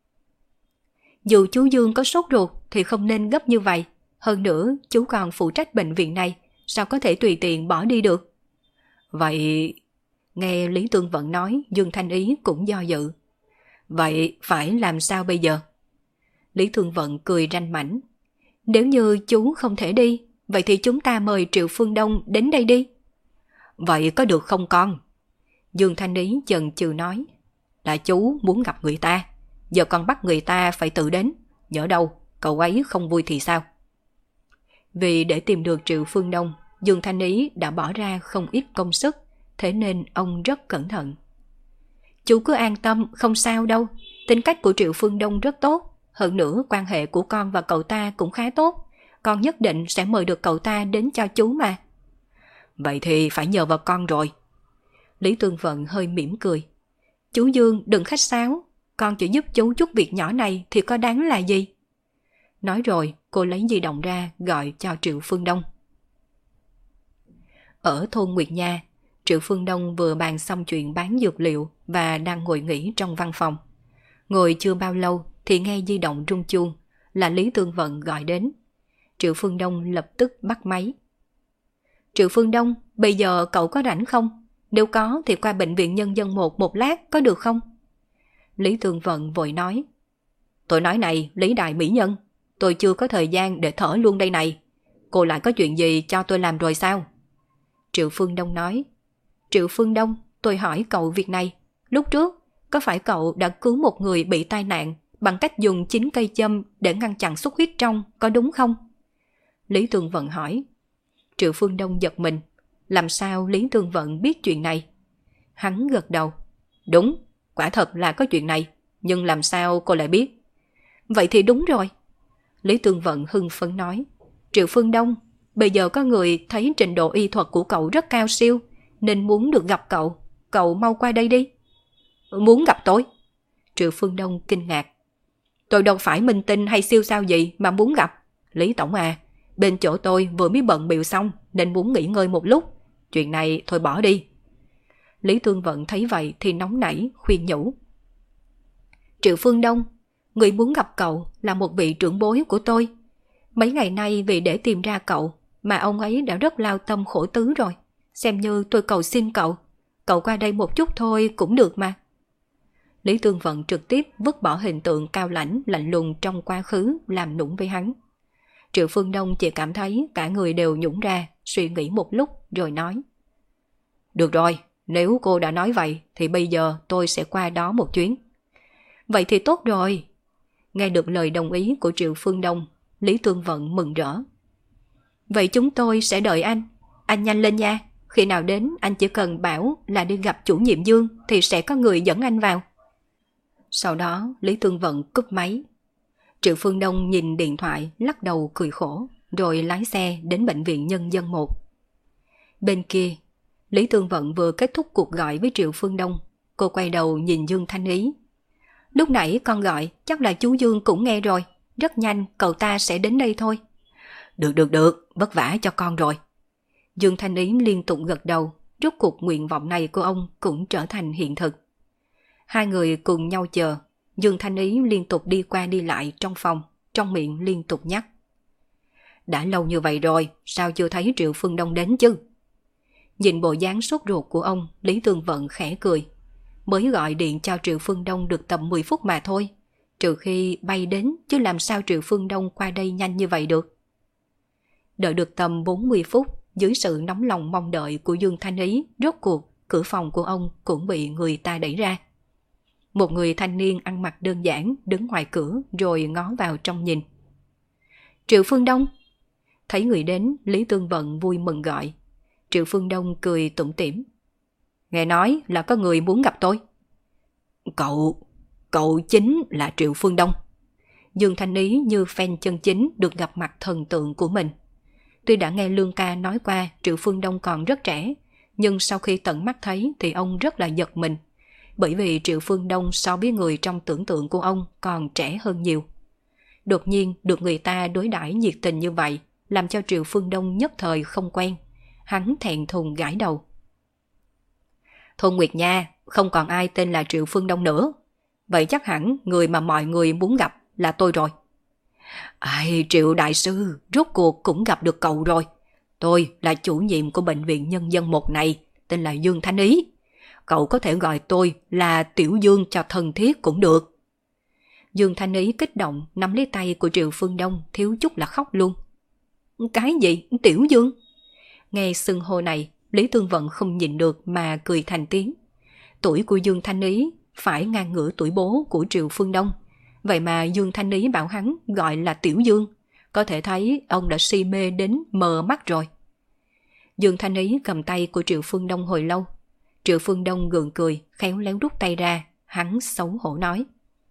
Dù chú Dương có sốt ruột thì không nên gấp như vậy. Hơn nữa, chú còn phụ trách bệnh viện này, sao có thể tùy tiện bỏ đi được? Vậy... Nghe Lý Tương Vận nói, Dương Thanh Ý cũng do dự. Vậy phải làm sao bây giờ? Lý Tương Vận cười ranh mãnh. Nếu như chú không thể đi, vậy thì chúng ta mời Triệu Phương Đông đến đây đi. Vậy có được không con? Dương Thanh Ý chần chừ nói. Là chú muốn gặp người ta, giờ con bắt người ta phải tự đến. Nhỡ đâu, cậu ấy không vui thì sao? Vì để tìm được Triệu Phương Đông, Dương Thanh Ý đã bỏ ra không ít công sức, thế nên ông rất cẩn thận. Chú cứ an tâm, không sao đâu. Tính cách của Triệu Phương Đông rất tốt. Hơn nữa quan hệ của con và cậu ta cũng khá tốt. Con nhất định sẽ mời được cậu ta đến cho chú mà. Vậy thì phải nhờ vào con rồi. Lý Tương Vận hơi mỉm cười. Chú Dương đừng khách sáo. Con chỉ giúp chú chút việc nhỏ này thì có đáng là gì? Nói rồi cô lấy di động ra gọi cho Triệu Phương Đông. Ở thôn Nguyệt Nha, Triệu Phương Đông vừa bàn xong chuyện bán dược liệu và đang ngồi nghỉ trong văn phòng. Ngồi chưa bao lâu thì nghe di động rung chuông, là Lý Tương Vận gọi đến. Triệu Phương Đông lập tức bắt máy. Triệu Phương Đông, bây giờ cậu có rảnh không? Nếu có thì qua bệnh viện Nhân dân 1 một lát có được không? Lý Tương Vận vội nói. Tôi nói này, Lý Đại Mỹ Nhân, tôi chưa có thời gian để thở luôn đây này. Cô lại có chuyện gì cho tôi làm rồi sao? Triệu Phương Đông nói. Triệu Phương Đông, tôi hỏi cậu việc này. Lúc trước, có phải cậu đã cứu một người bị tai nạn bằng cách dùng 9 cây châm để ngăn chặn xuất huyết trong, có đúng không? Lý Tương Vận hỏi. Triệu Phương Đông giật mình. Làm sao Lý Tương Vận biết chuyện này? Hắn gật đầu. Đúng, quả thật là có chuyện này. Nhưng làm sao cô lại biết? Vậy thì đúng rồi. Lý Tương Vận hưng phấn nói. Triệu Phương Đông, bây giờ có người thấy trình độ y thuật của cậu rất cao siêu, nên muốn được gặp cậu. Cậu mau qua đây đi. Muốn gặp tôi? Triệu Phương Đông kinh ngạc. Tôi đâu phải minh tinh hay siêu sao gì mà muốn gặp. Lý Tổng à, bên chỗ tôi vừa mới bận bịu xong nên muốn nghỉ ngơi một lúc. Chuyện này thôi bỏ đi. Lý Tương Vận thấy vậy thì nóng nảy khuyên nhủ. Triệu Phương Đông, người muốn gặp cậu là một vị trưởng bối của tôi. Mấy ngày nay vì để tìm ra cậu mà ông ấy đã rất lao tâm khổ tứ rồi. Xem như tôi cầu xin cậu. Cậu qua đây một chút thôi cũng được mà. Lý Tương Vận trực tiếp vứt bỏ hình tượng cao lãnh lạnh lùng trong quá khứ làm nũng với hắn. Triệu Phương Đông chỉ cảm thấy cả người đều nhũn ra, suy nghĩ một lúc rồi nói. Được rồi, nếu cô đã nói vậy thì bây giờ tôi sẽ qua đó một chuyến. Vậy thì tốt rồi. Nghe được lời đồng ý của Triệu Phương Đông, Lý Tương Vận mừng rỡ. Vậy chúng tôi sẽ đợi anh nhanh lên nha. Khi nào đến anh chỉ cần bảo là đi gặp chủ nhiệm Dương thì sẽ có người dẫn anh vào. Sau đó Lý Tương Vận cúp máy. Triệu Phương Đông nhìn điện thoại lắc đầu cười khổ, rồi lái xe đến Bệnh viện Nhân dân 1. Bên kia, Lý Tương Vận vừa kết thúc cuộc gọi với Triệu Phương Đông. Cô quay đầu nhìn Dương Thanh Ý. Lúc nãy con gọi, chắc là chú Dương cũng nghe rồi. Rất nhanh cậu ta sẽ đến đây thôi. Được, vất vả cho con rồi. Dương Thanh Ý liên tục gật đầu. Rốt cuộc nguyện vọng này của ông cũng trở thành hiện thực. Hai người cùng nhau chờ. Dương Thanh Ý liên tục đi qua đi lại trong phòng, trong miệng liên tục nhắc. Đã lâu như vậy rồi, sao chưa thấy Triệu Phương Đông đến chứ? Nhìn bộ dáng sốt ruột của ông, Lý Tương Vận khẽ cười. Mới gọi điện cho Triệu Phương Đông được tầm 10 phút mà thôi. Trừ khi bay đến, chứ làm sao Triệu Phương Đông qua đây nhanh như vậy được? Đợi được tầm 40 phút, dưới sự nóng lòng mong đợi của Dương Thanh Ý, rốt cuộc, cửa phòng của ông cũng bị người ta đẩy ra. Một người thanh niên ăn mặc đơn giản đứng ngoài cửa rồi ngó vào trong nhìn. Triệu Phương Đông. Thấy người đến, Lý Tương Vận vui mừng gọi. Triệu Phương Đông cười tủm tỉm. Nghe nói là có người muốn gặp tôi. Cậu chính là Triệu Phương Đông. Dương Thanh Ý như fan chân chính được gặp mặt thần tượng của mình. Tuy đã nghe Lương ca nói qua Triệu Phương Đông còn rất trẻ, nhưng sau khi tận mắt thấy thì ông rất là giật mình. Bởi vì Triệu Phương Đông so với người trong tưởng tượng của ông còn trẻ hơn nhiều. Đột nhiên được người ta đối đãi nhiệt tình như vậy, làm cho Triệu Phương Đông nhất thời không quen. Hắn thẹn thùng gãi đầu. Thôn Nguyệt Nha, không còn ai tên là Triệu Phương Đông nữa. Vậy chắc hẳn người mà mọi người muốn gặp là tôi rồi. Ai, Triệu đại sư, rốt cuộc cũng gặp được cậu rồi. Tôi là chủ nhiệm của Bệnh viện Nhân dân 1 này, tên là Dương Thanh Ý. Cậu có thể gọi tôi là Tiểu Dương cho thân thiết cũng được. Dương Thanh Ý kích động nắm lấy tay của Triệu Phương Đông, thiếu chút là khóc luôn. Cái gì? Tiểu Dương? Nghe xưng hô này, Lý Tương Vận không nhịn được mà cười thành tiếng. Tuổi của Dương Thanh Ý phải ngang ngửa tuổi bố của Triệu Phương Đông. Vậy mà Dương Thanh Ý bảo hắn gọi là Tiểu Dương. Có thể thấy ông đã si mê đến mờ mắt rồi. Dương Thanh Ý cầm tay của Triệu Phương Đông hồi lâu. Triệu Phương Đông gượng cười, khéo léo rút tay ra. Hắn xấu hổ nói.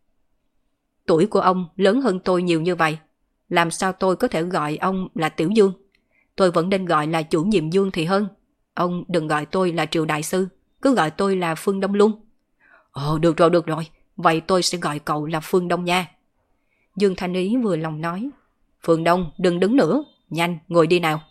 Tuổi của ông lớn hơn tôi nhiều như vậy. Làm sao tôi có thể gọi ông là Tiểu Dương? Tôi vẫn nên gọi là chủ nhiệm Dương thì hơn. Ông đừng gọi tôi là Triệu đại sư, cứ gọi tôi là Phương Đông luôn. Ồ, được rồi. Vậy tôi sẽ gọi cậu là Phương Đông nha. Dương Thanh Ý vừa lòng nói. Phương Đông, đừng đứng nữa. Nhanh, ngồi đi nào.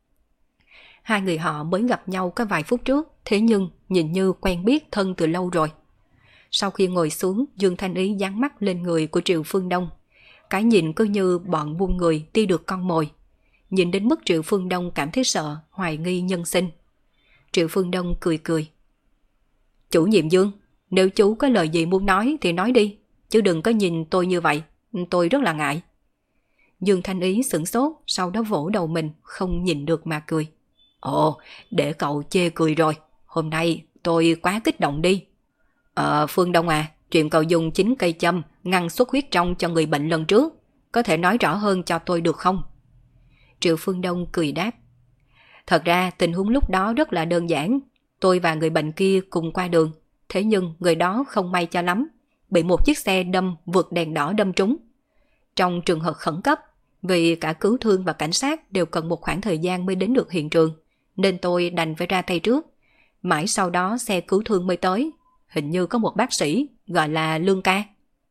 Hai người họ mới gặp nhau có vài phút trước, thế nhưng nhìn như quen biết thân từ lâu rồi. Sau khi ngồi xuống, Dương Thanh Ý dán mắt lên người của Triệu Phương Đông. Cái nhìn cứ như bọn buôn người ti được con mồi. Nhìn đến mức Triệu Phương Đông cảm thấy sợ, hoài nghi nhân sinh. Triệu Phương Đông cười. Chủ nhiệm Dương, nếu chú có lời gì muốn nói thì nói đi, chứ đừng có nhìn tôi như vậy, tôi rất là ngại. Dương Thanh Ý sửng sốt, sau đó vỗ đầu mình, không nhìn được mà cười. Ồ, để cậu chê cười rồi, hôm nay tôi quá kích động đi. Phương Đông à, chuyện cậu dùng 9 cây châm ngăn xuất huyết trong cho người bệnh lần trước, có thể nói rõ hơn cho tôi được không? Triệu Phương Đông cười đáp. Thật ra tình huống lúc đó rất là đơn giản. Tôi và người bệnh kia cùng qua đường. Thế nhưng người đó không may cho lắm, bị một chiếc xe đâm vượt đèn đỏ đâm trúng. Trong trường hợp khẩn cấp, vì cả cứu thương và cảnh sát đều cần một khoảng thời gian mới đến được hiện trường, nên tôi đành phải ra tay trước. Mãi sau đó xe cứu thương mới tới. Hình như có một bác sĩ gọi là Lương ca.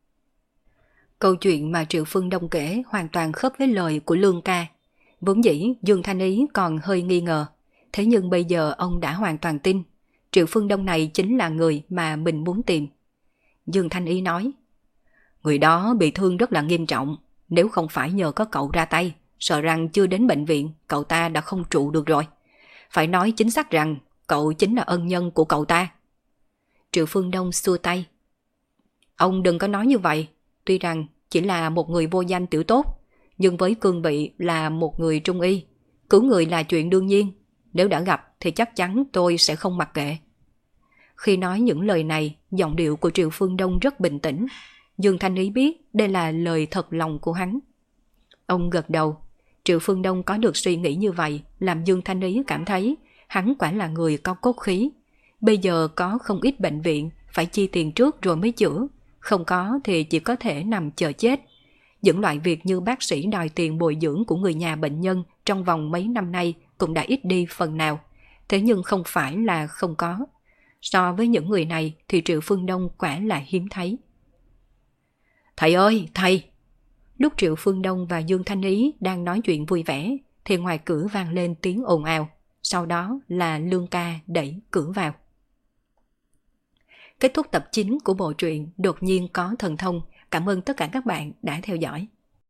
Câu chuyện mà Triệu Phương Đông kể hoàn toàn khớp với lời của Lương ca. Vốn dĩ Dương Thanh Ý còn hơi nghi ngờ, thế nhưng bây giờ ông đã hoàn toàn tin. Triệu Phương Đông này chính là người mà mình muốn tìm. Dương Thanh Ý nói, người đó bị thương rất là nghiêm trọng, nếu không phải nhờ có cậu ra tay, sợ rằng chưa đến bệnh viện cậu ta đã không trụ được rồi. Phải nói chính xác rằng cậu chính là ân nhân của cậu ta. Triệu Phương Đông xua tay. Ông đừng có nói như vậy, tuy rằng chỉ là một người vô danh tiểu tốt, nhưng với cương vị là một người trung y, cứu người là chuyện đương nhiên. Nếu đã gặp thì chắc chắn tôi sẽ không mặc kệ. Khi nói những lời này, giọng điệu của Triệu Phương Đông rất bình tĩnh. Dương Thanh Ý biết đây là lời thật lòng của hắn. Ông gật đầu. Triệu Phương Đông có được suy nghĩ như vậy làm Dương Thanh Ý cảm thấy hắn quả là người có cốt khí. Bây giờ có không ít bệnh viện phải chi tiền trước rồi mới chữa, không có thì chỉ có thể nằm chờ chết. Những loại việc như bác sĩ đòi tiền bồi dưỡng của người nhà bệnh nhân trong vòng mấy năm nay cũng đã ít đi phần nào. Thế nhưng không phải là không có. So với những người này thì Triệu Phương Đông quả là hiếm thấy. Thầy ơi, thầy! Lúc Triệu Phương Đông và Dương Thanh Ý đang nói chuyện vui vẻ thì ngoài cửa vang lên tiếng ồn ào. Sau đó là Lương Ca đẩy cửa vào. Kết thúc tập 9 của bộ truyện Đột nhiên có thần thông. Cảm ơn tất cả các bạn đã theo dõi.